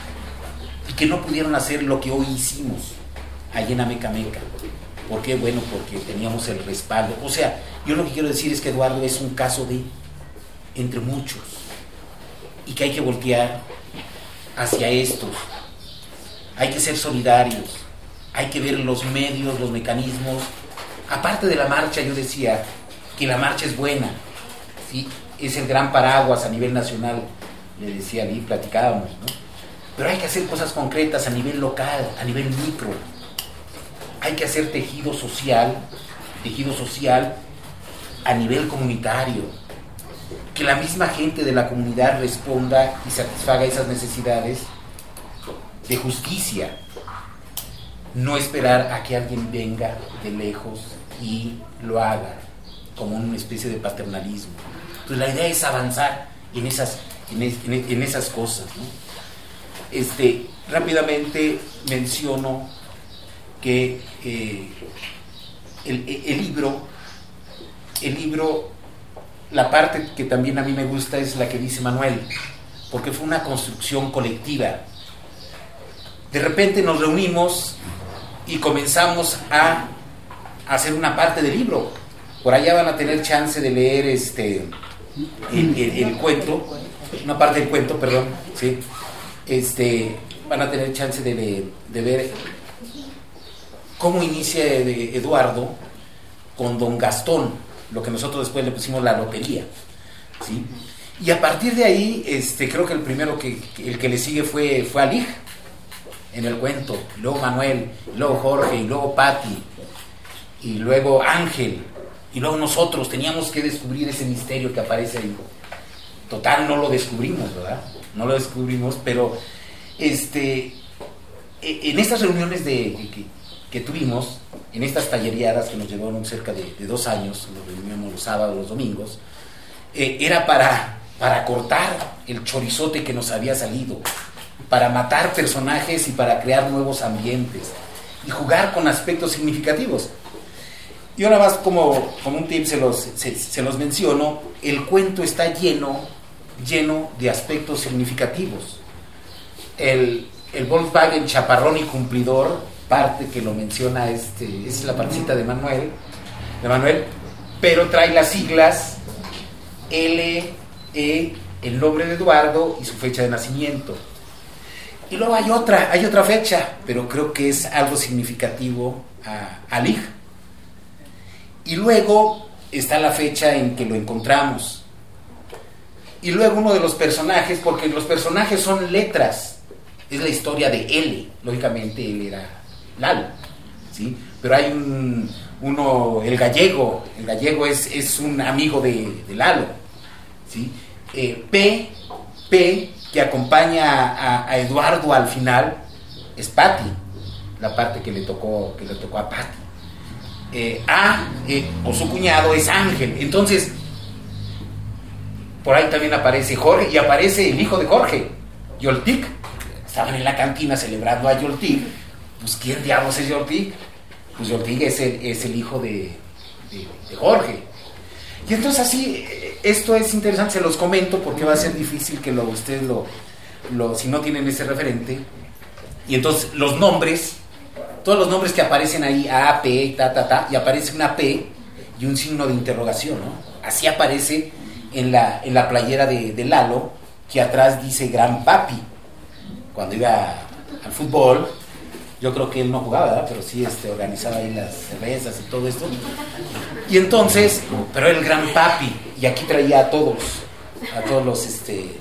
Y que no pudieron hacer lo que hoy hicimos allá en Amecameca. ¿Por qué? Bueno, porque teníamos el respaldo. O sea, yo lo que quiero decir es que Eduardo es un caso de entre muchos, y que hay que voltear hacia esto. Hay que ser solidarios, hay que ver los medios, los mecanismos. Aparte de la marcha, yo decía que la marcha es buena, ¿sí? Es el gran paraguas a nivel nacional, le decía ahí, platicábamos, ¿no? Pero hay que hacer cosas concretas a nivel local, a nivel micro. Hay que hacer tejido social, tejido social a nivel comunitario, que la misma gente de la comunidad responda y satisfaga esas necesidades de justicia, no esperar a que alguien venga de lejos y lo haga como una especie de paternalismo. Entonces la idea es avanzar en esas, en, es, en esas cosas, ¿no? Este, rápidamente menciono que eh, el, el libro, el libro, la parte que también a mí me gusta es la que dice Manuel, porque fue una construcción colectiva. De repente nos reunimos y comenzamos a hacer una parte del libro. Por allá van a tener chance de leer este el, el, el cuento, una parte del cuento, perdón, sí. Este, van a tener chance de, de, de ver cómo inicia Eduardo con Don Gastón, lo que nosotros después le pusimos la lotería, ¿sí? Y a partir de ahí, este, creo que el primero que, el que le sigue fue, fue Alig, en el cuento, y luego Manuel, y luego Jorge, y luego Patti, y luego Ángel, y luego nosotros teníamos que descubrir ese misterio que aparece ahí. Total, no lo descubrimos, ¿verdad? No lo descubrimos, pero este, en estas reuniones de, que, que tuvimos, en estas tallereadas que nos llevaron cerca de, de dos años, nos reuníamos los sábados, los domingos, eh, era para, para cortar el chorizote que nos había salido, para matar personajes y para crear nuevos ambientes y jugar con aspectos significativos. Yo nada más como, como un tip se los, se, se los menciono, el cuento está lleno, lleno de aspectos significativos. el, el Volkswagen chaparrón y cumplidor, parte que lo menciona, este, es la partecita de Manuel, de Manuel, pero trae las siglas L, E, el nombre de Eduardo y su fecha de nacimiento. Y luego hay otra, hay otra fecha, pero creo que es algo significativo a, a Lig. Y luego está la fecha en que lo encontramos. Y luego uno de los personajes, porque los personajes son letras, es la historia de L. Lógicamente él era Lalo, ¿sí? Pero hay un, uno, el gallego, el gallego es, es un amigo de, de Lalo, ¿sí? Eh, P, P, que acompaña a, a Eduardo al final, es Patti, la parte que le tocó, que le tocó a Patti. Eh, A, eh, o su cuñado, es Ángel. Entonces, por ahí también aparece Jorge, y aparece el hijo de Jorge, Yoltik. Estaban en la cantina celebrando a Yoltik. Pues, ¿quién diablos es Yoltik? Pues Yoltik es el, es el hijo de, de, de Jorge. Y entonces así, esto es interesante, se los comento porque va a ser difícil que lo, ustedes lo, lo, si no tienen ese referente. Y entonces los nombres, todos los nombres que aparecen ahí, A, P, ta, ta, ta, y aparece una P y un signo de interrogación, ¿no? Así aparece en la, en la playera de, de Lalo, que atrás dice Gran Papi. Cuando iba al fútbol, yo creo que él no jugaba, ¿verdad? Pero sí este, organizaba ahí las cervezas y todo esto. Y entonces, pero era el Gran Papi, y aquí traía a todos, a todos los, este,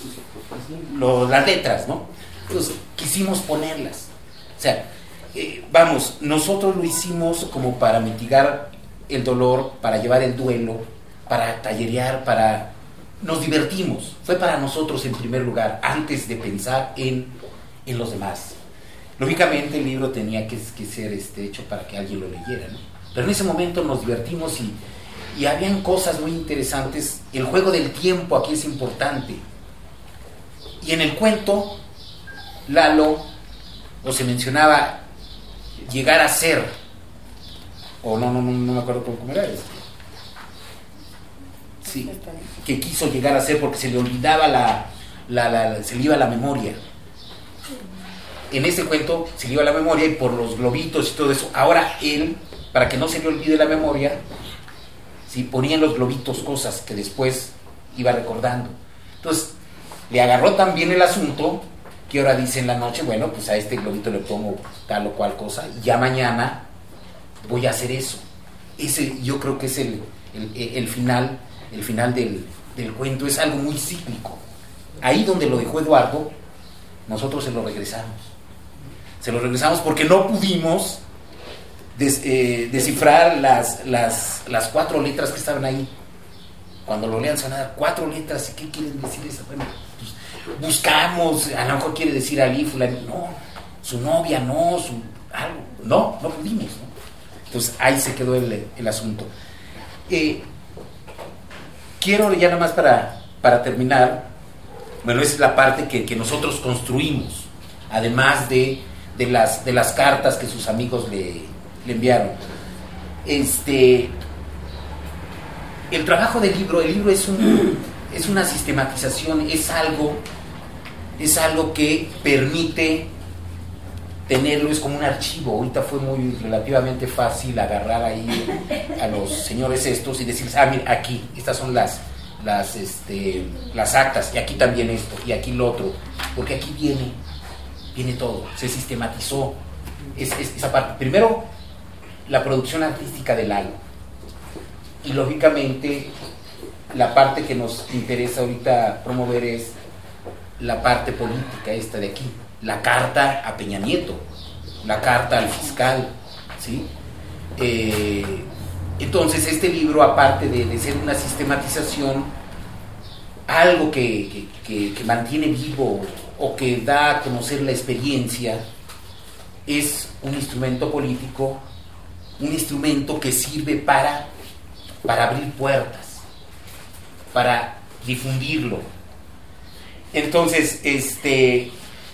los, las letras, ¿no? Entonces, quisimos ponerlas. O sea, eh, vamos, nosotros lo hicimos como para mitigar el dolor, para llevar el duelo, para tallerear, para... Nos divertimos. Fue para nosotros en primer lugar, antes de pensar en, en los demás. Lógicamente el libro tenía que, que ser este, hecho para que alguien lo leyera, ¿no? Pero en ese momento nos divertimos y, y habían cosas muy interesantes. El juego del tiempo aquí es importante. Y en el cuento, Lalo, o se mencionaba llegar a ser, o no, no, no, no me acuerdo cómo era esto. Sí, que quiso llegar a ser porque se le olvidaba la, la, la, se le iba la memoria. En ese cuento se le iba la memoria y por los globitos y todo eso, ahora él, para que no se le olvide la memoria, ¿sí? Ponía en los globitos cosas que después iba recordando. Entonces, le agarró tan bien el asunto que ahora dice en la noche, bueno, pues a este globito le pongo tal o cual cosa, y ya mañana voy a hacer eso. Ese yo creo que es el, el, el final, el final del, del cuento, es algo muy cíclico. Ahí donde lo dejó Eduardo, nosotros se lo regresamos. Se lo regresamos porque no pudimos des, eh, descifrar las, las, las cuatro letras que estaban ahí. Cuando lo lean se van a dar cuatro letras. ¿Y qué quieren decir eso? Bueno, pues, buscamos, a lo mejor quiere decir Ali, fulano, no, su novia, no, su algo. No, no pudimos, ¿no? Entonces ahí se quedó el, el asunto. Eh, quiero ya nada más para, para terminar, bueno, esa es la parte que, que nosotros construimos, además de, de, las, de las cartas que sus amigos le, le enviaron. Este, el trabajo del libro, el libro es, un, es una sistematización, es algo, es algo que permite tenerlo, es como un archivo. Ahorita fue muy relativamente fácil agarrar ahí a los señores estos y decirles, ah, mira, aquí, estas son las, las, este, las actas, y aquí también esto, y aquí lo otro, porque aquí viene, viene todo, se sistematizó es, es, esa parte. Primero, la producción artística del algo, y lógicamente la parte que nos interesa ahorita promover es la parte política esta de aquí, la carta a Peña Nieto, la carta al fiscal, ¿sí? Eh, entonces este libro, aparte de, de ser una sistematización, algo que, que, que, que mantiene vivo o que da a conocer la experiencia, es un instrumento político, un instrumento que sirve para, para abrir puertas, para difundirlo. Entonces, este,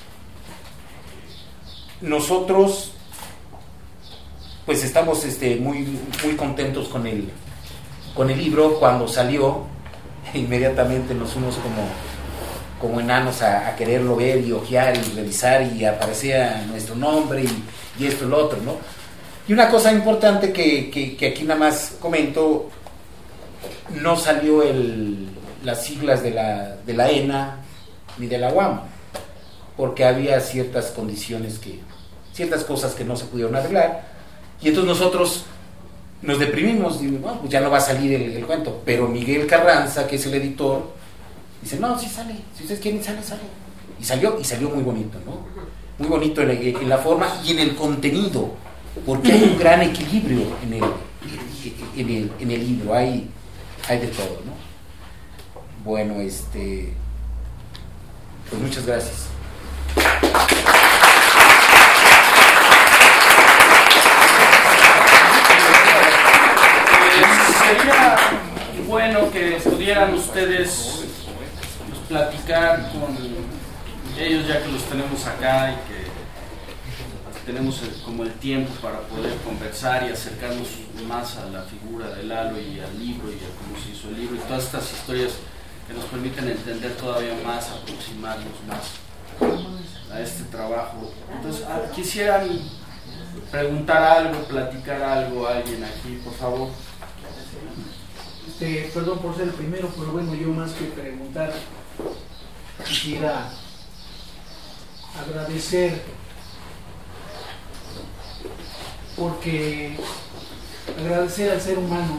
nosotros pues estamos este, muy, muy contentos con el, con el libro. Cuando salió, inmediatamente nos fuimos como, como enanos a, a quererlo ver y ojear y revisar y aparecía nuestro nombre y, y esto y lo otro, ¿no? Y una cosa importante que, que, que aquí nada más comento, no salió el, las siglas de la, de la ENA ni de la U A M, porque había ciertas condiciones que, ciertas cosas que no se pudieron arreglar, y entonces nosotros nos deprimimos, y bueno, pues ya no va a salir el, el cuento, pero Miguel Carranza, que es el editor, dice, no, sí sale, si ustedes quieren sale, sale, y salió, y salió muy bonito, ¿no? Muy bonito en, en la forma y en el contenido, porque hay un gran equilibrio en el, en el, en el libro, hay, hay de todo, ¿no? Bueno, este, pues muchas gracias. Sería bueno que pudieran ustedes pues, platicar con ellos, ya que los tenemos acá y que tenemos el, como el tiempo para poder conversar y acercarnos más a la figura de Lalo y al libro y a cómo se hizo el libro y todas estas historias que nos permiten entender todavía más, aproximarnos más a este trabajo. Entonces, quisieran preguntar algo, platicar algo a alguien aquí, por favor. Este, perdón por ser el primero, pero bueno, yo más que preguntar quisiera agradecer, porque agradecer al ser humano,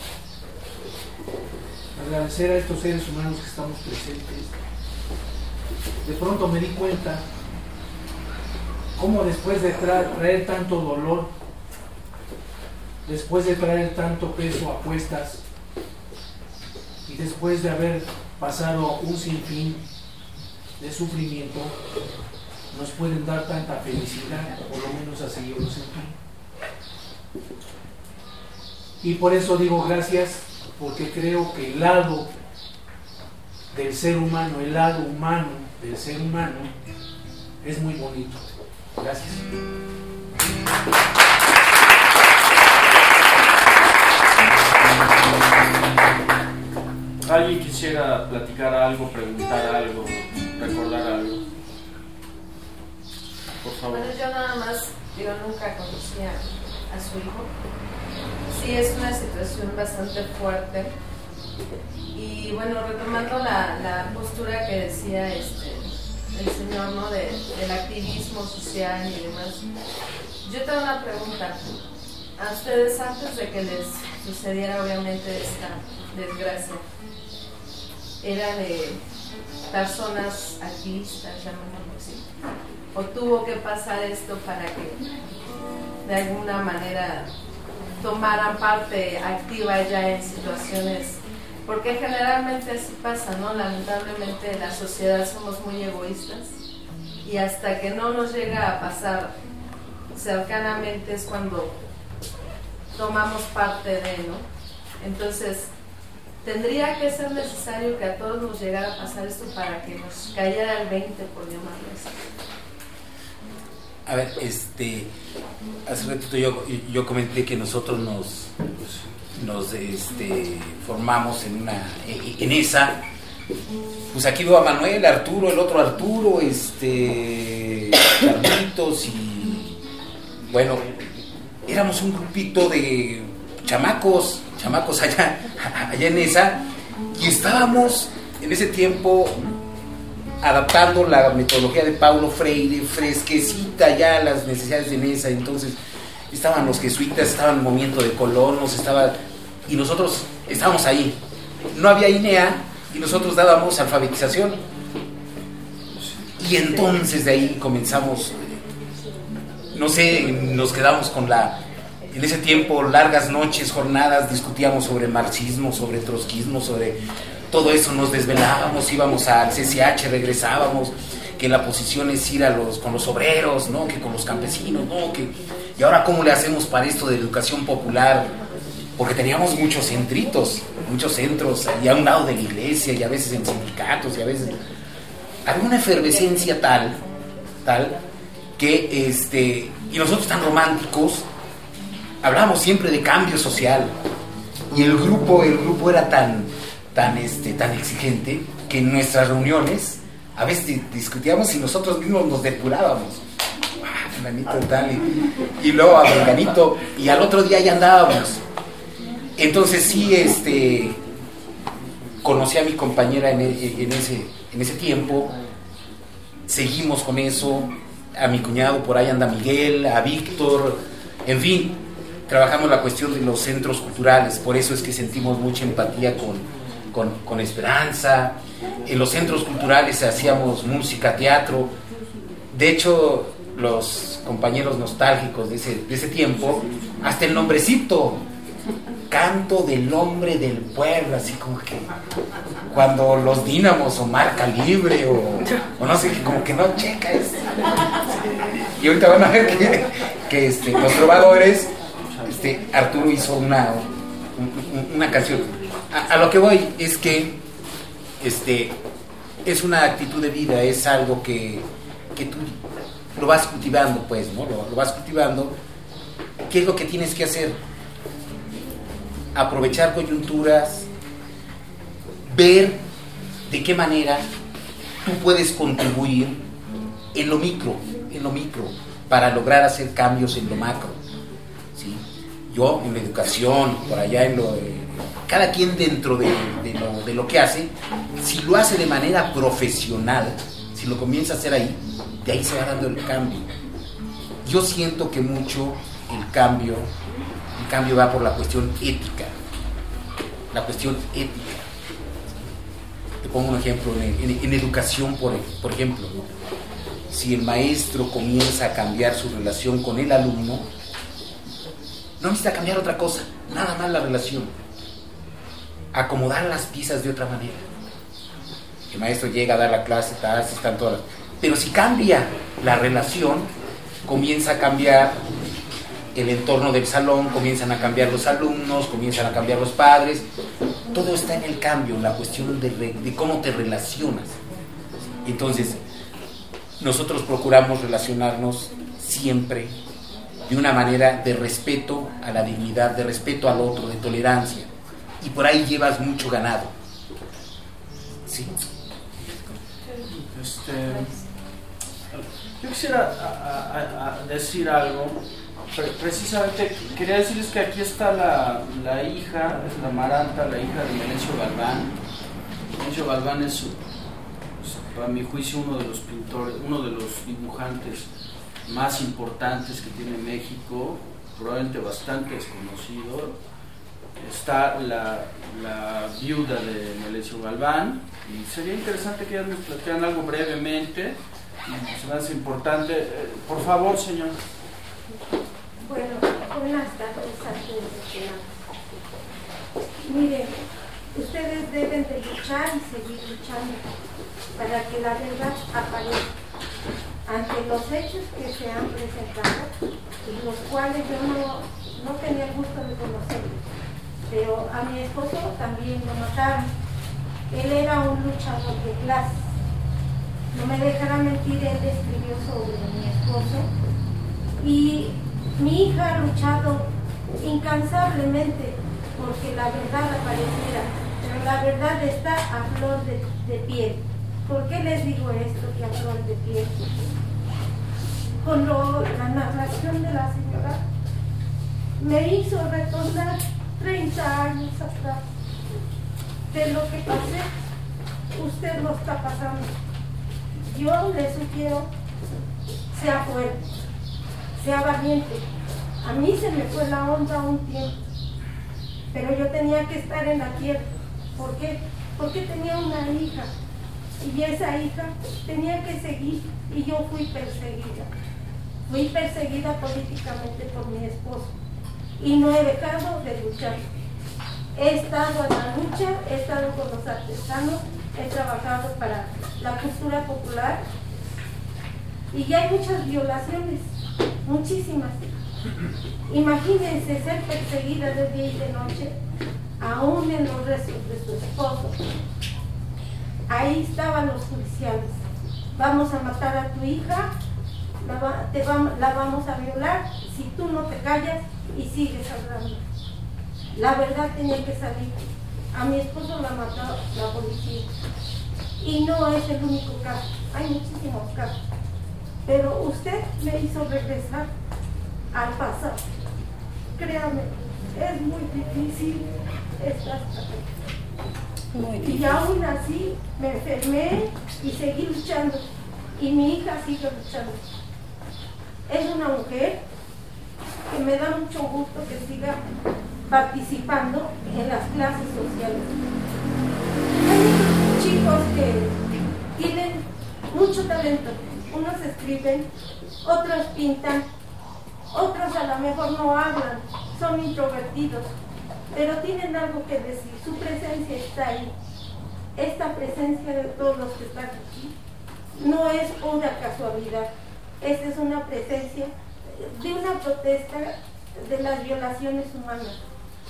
agradecer a estos seres humanos que estamos presentes. De pronto me di cuenta cómo después de tra- traer tanto dolor, después de traer tanto peso a cuestas y después de haber pasado un sinfín de sufrimiento, nos pueden dar tanta felicidad, por lo menos así yo lo sentí. Y por eso digo gracias, porque creo que el lado del ser humano, el lado humano del ser humano es muy bonito. Gracias. ¿Alguien quisiera platicar algo, preguntar algo, recordar algo? Por favor. Bueno, yo nada más, yo nunca conocí a, a su hijo. Sí, es una situación bastante fuerte. Y bueno, retomando la, la postura que decía este, el señor, ¿no? De, del activismo social y demás. Yo tengo una pregunta. A ustedes, antes de que les sucediera obviamente esta desgracia, ¿eran eh, personas activistas, llamémoslo así? ¿O tuvo que pasar esto para que de alguna manera tomaran parte activa ya en situaciones? Porque generalmente así pasa, ¿no? Lamentablemente en la sociedad somos muy egoístas y hasta que no nos llega a pasar cercanamente es cuando tomamos parte de, ¿no? Entonces, tendría que ser necesario que a todos nos llegara a pasar esto para que nos cayera el veinte, por llamarlo así. A ver, este, hace ratito yo, yo comenté que nosotros nos, nos este, formamos en una, en esa, pues aquí veo a Manuel, Arturo, el otro Arturo, este, Carlitos y, bueno, éramos un grupito de chamacos, chamacos allá, allá en esa, y estábamos en ese tiempo adaptando la metodología de Paulo Freire, fresquecita ya las necesidades de Nesa. Entonces estaban los jesuitas, estaban el movimiento de colonos, estaba, y nosotros estábamos ahí. No había I N E A y nosotros dábamos alfabetización. Y entonces de ahí comenzamos, no sé, nos quedamos con la, en ese tiempo, largas noches, jornadas, discutíamos sobre marxismo, sobre trotskismo, sobre todo eso, nos desvelábamos, íbamos al C C H, regresábamos, que la posición es ir a los, con los obreros, ¿no? Que con los campesinos, ¿no? Que, y ahora cómo le hacemos para esto de educación popular, porque teníamos muchos centritos, muchos centros, y a un lado de la iglesia, y a veces en sindicatos, y a veces había una efervescencia tal, tal, que este, y nosotros tan románticos, hablábamos siempre de cambio social, y el grupo, el grupo era tan tan, este, tan exigente que en nuestras reuniones a veces discutíamos y nosotros mismos nos depurábamos. Ah, fulanito tal, y, y luego a fulanito, y al otro día ya andábamos. Entonces sí, este, conocí a mi compañera en, en, ese, en ese tiempo, seguimos con eso, a mi cuñado por ahí anda Miguel, a Víctor, en fin, trabajamos la cuestión de los centros culturales, por eso es que sentimos mucha empatía con, con, con Esperanza. En los centros culturales hacíamos música, teatro. De hecho, los compañeros nostálgicos de ese, de ese tiempo, hasta el nombrecito, Canto del Hombre del Pueblo, así como que cuando los Dínamos o Marca Libre o, o no sé, como que no checa eso. Y ahorita van a ver que, que este, los trovadores, este, Arturo hizo una, una canción. A, a lo que voy es que este, es una actitud de vida, es algo que, que tú lo vas cultivando, pues, ¿no? Lo, lo vas cultivando. ¿Qué es lo que tienes que hacer? Aprovechar coyunturas, ver de qué manera tú puedes contribuir en lo micro, en lo micro, para lograr hacer cambios en lo macro, ¿sí? Yo en la educación, por allá en lo de, cada quien dentro de, de, lo, de lo que hace, si lo hace de manera profesional, si lo comienza a hacer ahí, de ahí se va dando el cambio. Yo siento que mucho el cambio El cambio va por la cuestión ética, la cuestión ética. Te pongo un ejemplo, en, en, en educación, por, por ejemplo, ¿no? Si el maestro comienza a cambiar su relación con el alumno, no necesita cambiar otra cosa, nada más la relación, acomodar las piezas de otra manera. El maestro llega a dar la clase, tal, están todas las... pero si cambia la relación, comienza a cambiar el entorno del salón, comienzan a cambiar los alumnos, comienzan a cambiar los padres. Todo está en el cambio, en la cuestión de, de cómo te relacionas. Entonces, nosotros procuramos relacionarnos siempre de una manera de respeto a la dignidad, de respeto al otro, de tolerancia. Y por ahí llevas mucho ganado. ¿Sí? Este, yo quisiera a, a, a decir algo. Precisamente quería decirles que aquí está la, la hija, es la Maranta, la hija de Melencio Galván. Melencio Galván es, para mi juicio, uno de los pintores, uno de los dibujantes más importantes que tiene México, probablemente bastante desconocido. Está la, la viuda de Melencio Galván, y sería interesante que ellas nos platicaran algo brevemente, se me hace importante. Por favor, señor. Bueno, buenas tardes a todos. Miren, ustedes deben de luchar y seguir luchando para que la verdad aparezca ante los hechos que se han presentado, los cuales yo no, no tenía el gusto de conocer, pero a mi esposo también lo mataron. Él era un luchador de clases. No me dejará mentir, él escribió sobre mi esposo y mi hija ha luchado incansablemente porque la verdad apareciera, pero la verdad está a flor de, de piel. ¿Por qué les digo esto que a flor de piel? Con lo, la narración de la señora me hizo retornar treinta años atrás de lo que pasé. Usted lo está pasando. Yo le sugiero, sea fuerte, sea valiente. A mí se me fue la onda un tiempo, pero yo tenía que estar en la tierra. ¿Por qué? Porque tenía una hija y esa hija tenía que seguir y yo fui perseguida. Fui perseguida políticamente por mi esposo y no he dejado de luchar. He estado en la lucha, he estado con los artesanos, he trabajado para la cultura popular y ya hay muchas violaciones, muchísimas. Imagínense ser perseguida de día y de noche, aún en los restos de su esposo. Ahí estaban los judiciales. Vamos a matar a tu hija, la, va, te va, la vamos a violar si tú no te callas y sigues hablando. La verdad tenía que salir. A mi esposo la mató la policía. Y no es el único caso, hay muchísimos casos. Pero usted me hizo regresar al pasado. Créame, es muy difícil estar Muy difícil. Y aún así me enfermé y seguí luchando. Y mi hija sigue luchando. Es una mujer que me da mucho gusto que siga participando en las clases sociales. Hay chicos que tienen mucho talento. Unos escriben, otros pintan, otros a lo mejor no hablan, son introvertidos, pero tienen algo que decir. Su presencia está ahí. Esta presencia de todos los que están aquí no es una casualidad. Esta es una presencia de una protesta de las violaciones humanas.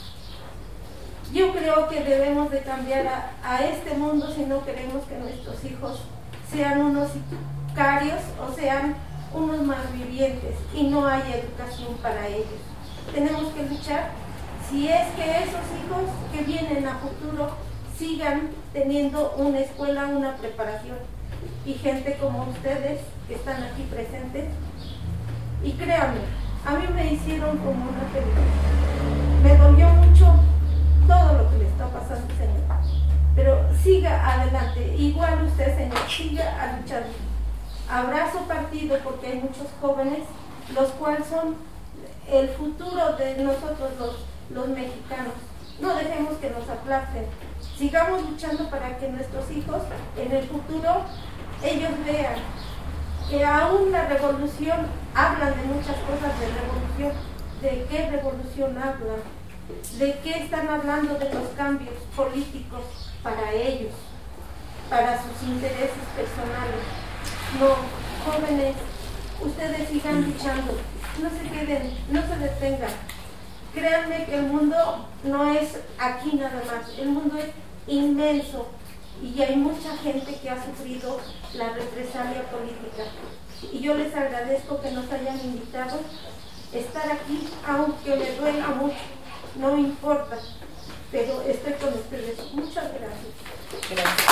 Yo creo que debemos de cambiar a, a este mundo si no queremos que nuestros hijos sean unos sicarios o sean unos malvivientes y no haya educación para ellos. Tenemos que luchar si es que esos hijos que vienen a futuro sigan teniendo una escuela, una preparación, y gente como ustedes que están aquí presentes. Y créanme, a mí me hicieron como una película. Me dolió mucho todo lo que le está pasando, señor. Pero siga adelante, igual usted, señor, siga a luchar. Abrazo partido, porque hay muchos jóvenes, los cuales son el futuro de nosotros los, los mexicanos. No dejemos que nos aplasten. Sigamos luchando para que nuestros hijos en el futuro, ellos vean que aún la revolución, hablan de muchas cosas de revolución. ¿De qué revolución hablan? ¿De qué están hablando? De los cambios políticos para ellos, para sus intereses personales. No, jóvenes, ustedes sigan luchando, no se queden, no se detengan. Créanme que el mundo no es aquí nada más, el mundo es inmenso y hay mucha gente que ha sufrido la represalia política. Y yo les agradezco que nos hayan invitado a estar aquí, aunque me duela mucho, no me importa, pero estoy con ustedes. Muchas gracias. Gracias.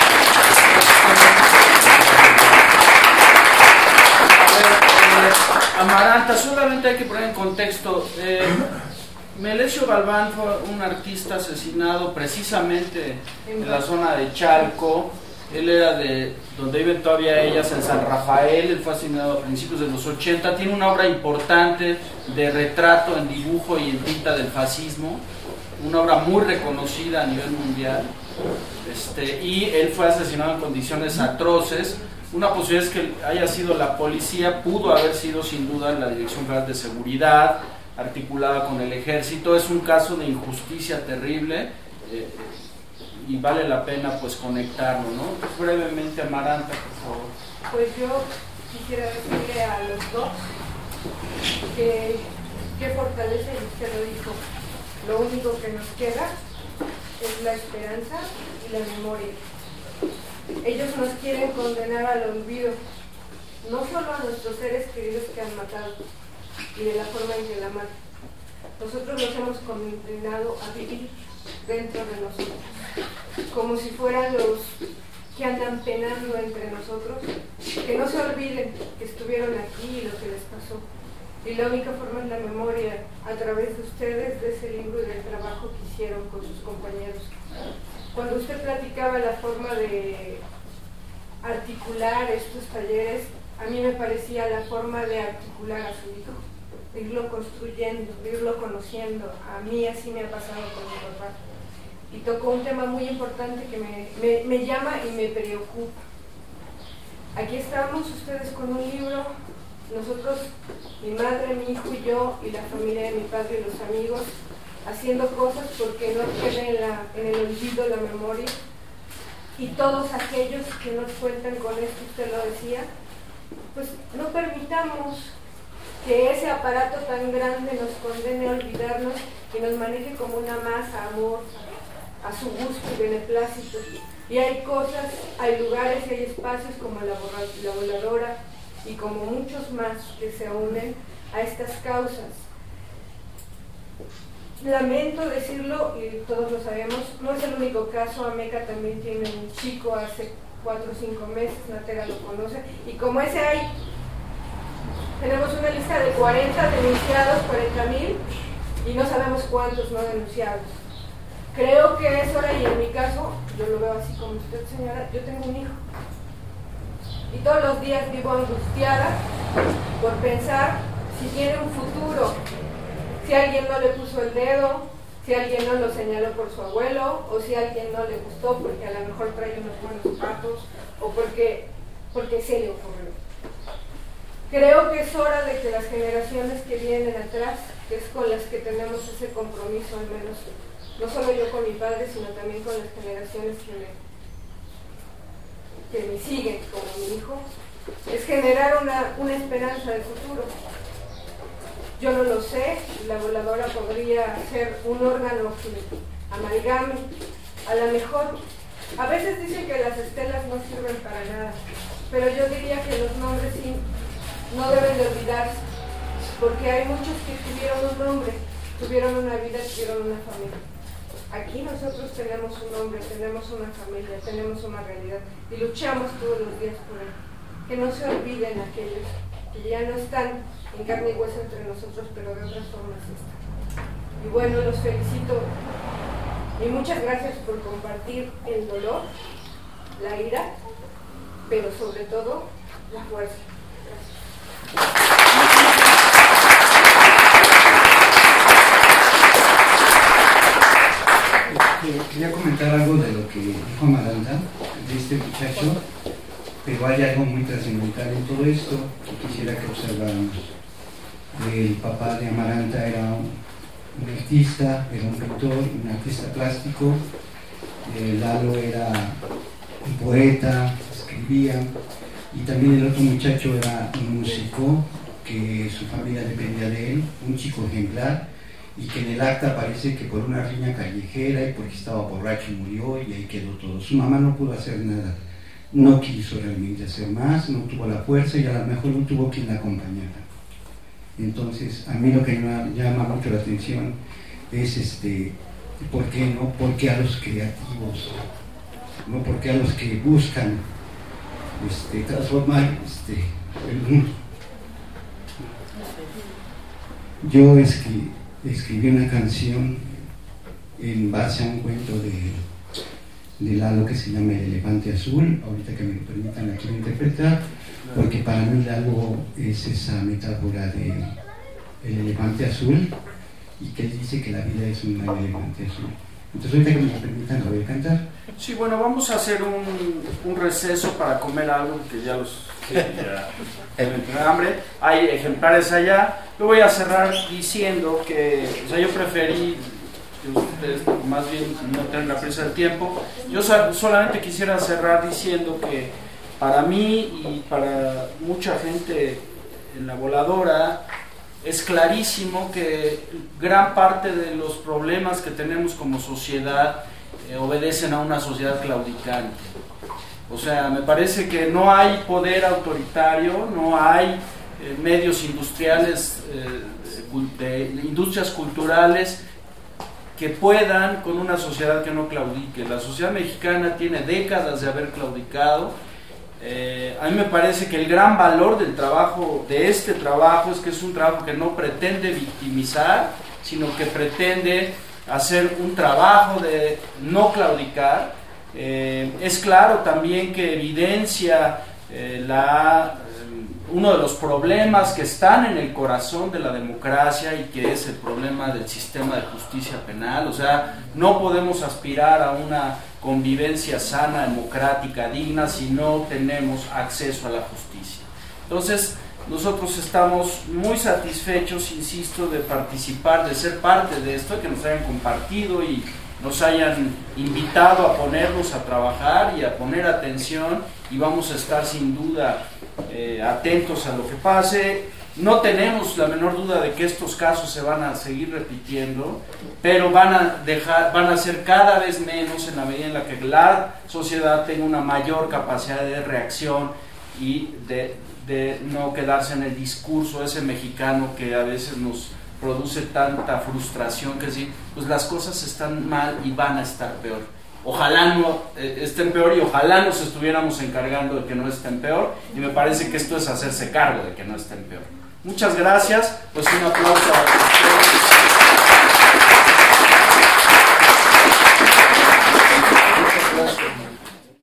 Eh, Amaranta, solamente hay que poner en contexto. Eh, Melesio Galván fue un artista asesinado precisamente en la zona de Chalco. Él era de donde viven todavía ellas, en San Rafael. Él fue asesinado a principios de los ochenta. Tiene una obra importante de retrato en dibujo y en tinta del fascismo, una obra muy reconocida a nivel mundial. Este, y él fue asesinado en condiciones atroces. Una posibilidad es que haya sido la policía, pudo haber sido sin duda la Dirección Federal de Seguridad, articulada con el ejército. Es un caso de injusticia terrible eh, y vale la pena pues conectarlo, ¿no? Pues, brevemente, Amaranta, por favor. Pues yo quisiera decirle a los dos que, que fortaleza, y usted lo dijo, lo único que nos queda es la esperanza y la memoria. Ellos nos quieren condenar al olvido, no solo a nuestros seres queridos que han matado y de la forma en que la matan. Nosotros los hemos condenado a vivir dentro de nosotros, como si fueran los que andan penando entre nosotros, que no se olviden que estuvieron aquí y lo que les pasó. Y la única forma es la memoria, a través de ustedes, de ese libro y del trabajo que hicieron con sus compañeros. Cuando usted platicaba la forma de articular estos talleres, a mí me parecía la forma de articular a su hijo, de irlo construyendo, de irlo conociendo. A mí así me ha pasado con mi papá. Y tocó un tema muy importante que me, me, me llama y me preocupa. Aquí estamos ustedes con un libro, nosotros, mi madre, mi hijo y yo, y la familia de mi padre y los amigos, haciendo cosas porque no quede en, la, en el olvido la memoria, y todos aquellos que nos cuentan con esto, usted lo decía, pues no permitamos que ese aparato tan grande nos condene a olvidarnos y nos maneje como una masa amorfa, a su gusto y beneplácito. Y hay cosas, hay lugares y hay espacios como la, la voladora y como muchos más que se unen a estas causas. Lamento decirlo, y todos lo sabemos, no es el único caso. Ameca también tiene un chico hace cuatro o cinco meses, Natera lo conoce, y como ese hay, tenemos una lista de cuarenta denunciados, cuarenta mil, y no sabemos cuántos no denunciados. Creo que es hora, y en mi caso, yo lo veo así como usted, señora, yo tengo un hijo. Y todos los días vivo angustiada por pensar si tiene un futuro, si alguien no le puso el dedo, si alguien no lo señaló por su abuelo, o si a alguien no le gustó porque a lo mejor trae unos buenos zapatos, o porque, porque se le ocurrió. Creo que es hora de que las generaciones que vienen atrás, que es con las que tenemos ese compromiso, al menos, no solo yo con mi padre, sino también con las generaciones que me, que me siguen, como mi hijo, es generar una, una esperanza de futuro. Yo no lo sé, la voladora podría ser un órgano que amalgame, a lo mejor, a veces dicen que las estelas no sirven para nada, pero yo diría que los nombres sí no deben de olvidarse, porque hay muchos que tuvieron un nombre, tuvieron una vida, tuvieron una familia. Aquí nosotros tenemos un nombre, tenemos una familia, tenemos una realidad y luchamos todos los días por él. Que no se olviden aquellos que ya no están en carne y hueso entre nosotros, pero de otras formas están. Y bueno, los felicito y muchas gracias por compartir el dolor, la ira, pero sobre todo la fuerza. Quería comentar algo de lo que dijo Amaranta, de este muchacho, pero hay algo muy trascendental en todo esto que quisiera que observáramos. El papá de Amaranta era un, un artista, era un pintor, un artista plástico. eh, Lalo era un poeta, escribía, y también el otro muchacho era un músico que su familia dependía de él, un chico ejemplar, y que en el acta parece que por una riña callejera y porque estaba borracho murió, y ahí quedó todo. Su mamá no pudo hacer nada, no quiso realmente hacer más, no tuvo la fuerza y a lo mejor no tuvo quien la acompañara. Entonces a mí lo que me llama mucho la atención es este, ¿por qué no? ¿Por qué a los creativos? ¿No? ¿Por qué a los que buscan este, transformar este, el mundo? Yo es que escribí una canción en base a un cuento de, de Lalo que se llama El elefante azul. Ahorita que me lo permitan la quiero interpretar, porque para mí Lalo es esa metáfora de el elefante azul, y que él dice que la vida es un gran elefante azul. Entonces ahorita que me lo permitan lo voy a cantar. Sí, bueno, vamos a hacer un, un receso para comer algo, que ya los que ya tienen hambre. Hay ejemplares allá. Yo voy a cerrar diciendo que, o sea, yo preferí que ustedes más bien no tengan la prisa del tiempo. Yo solamente quisiera cerrar diciendo que para mí y para mucha gente en la voladora es clarísimo que gran parte de los problemas que tenemos como sociedad eh, obedecen a una sociedad claudicante. O sea, me parece que no hay poder autoritario, no hay eh, medios industriales, eh, de, de industrias culturales que puedan con una sociedad que no claudique. La sociedad mexicana tiene décadas de haber claudicado. Eh, a mí me parece que el gran valor del trabajo, de este trabajo, es que es un trabajo que no pretende victimizar, sino que pretende hacer un trabajo de no claudicar. Eh, es claro también que evidencia eh, la, eh, uno de los problemas que están en el corazón de la democracia, y que es el problema del sistema de justicia penal. O sea, no podemos aspirar a una convivencia sana, democrática, digna, si no tenemos acceso a la justicia. Entonces, nosotros estamos muy satisfechos, insisto, de participar, de ser parte de esto, que nos hayan compartido y nos hayan invitado a ponernos a trabajar y a poner atención, y vamos a estar sin duda eh, atentos a lo que pase. No tenemos la menor duda de que estos casos se van a seguir repitiendo, pero van a dejar, van a ser cada vez menos en la medida en la que la sociedad tenga una mayor capacidad de reacción y de, de no quedarse en el discurso ese mexicano que a veces nos produce tanta frustración, que sí, pues las cosas están mal y van a estar peor. ojalá no eh, estén peor y ojalá nos estuviéramos encargando de que no estén peor, y me parece que esto es hacerse cargo de que no estén peor. Muchas gracias, pues un aplauso a ustedes.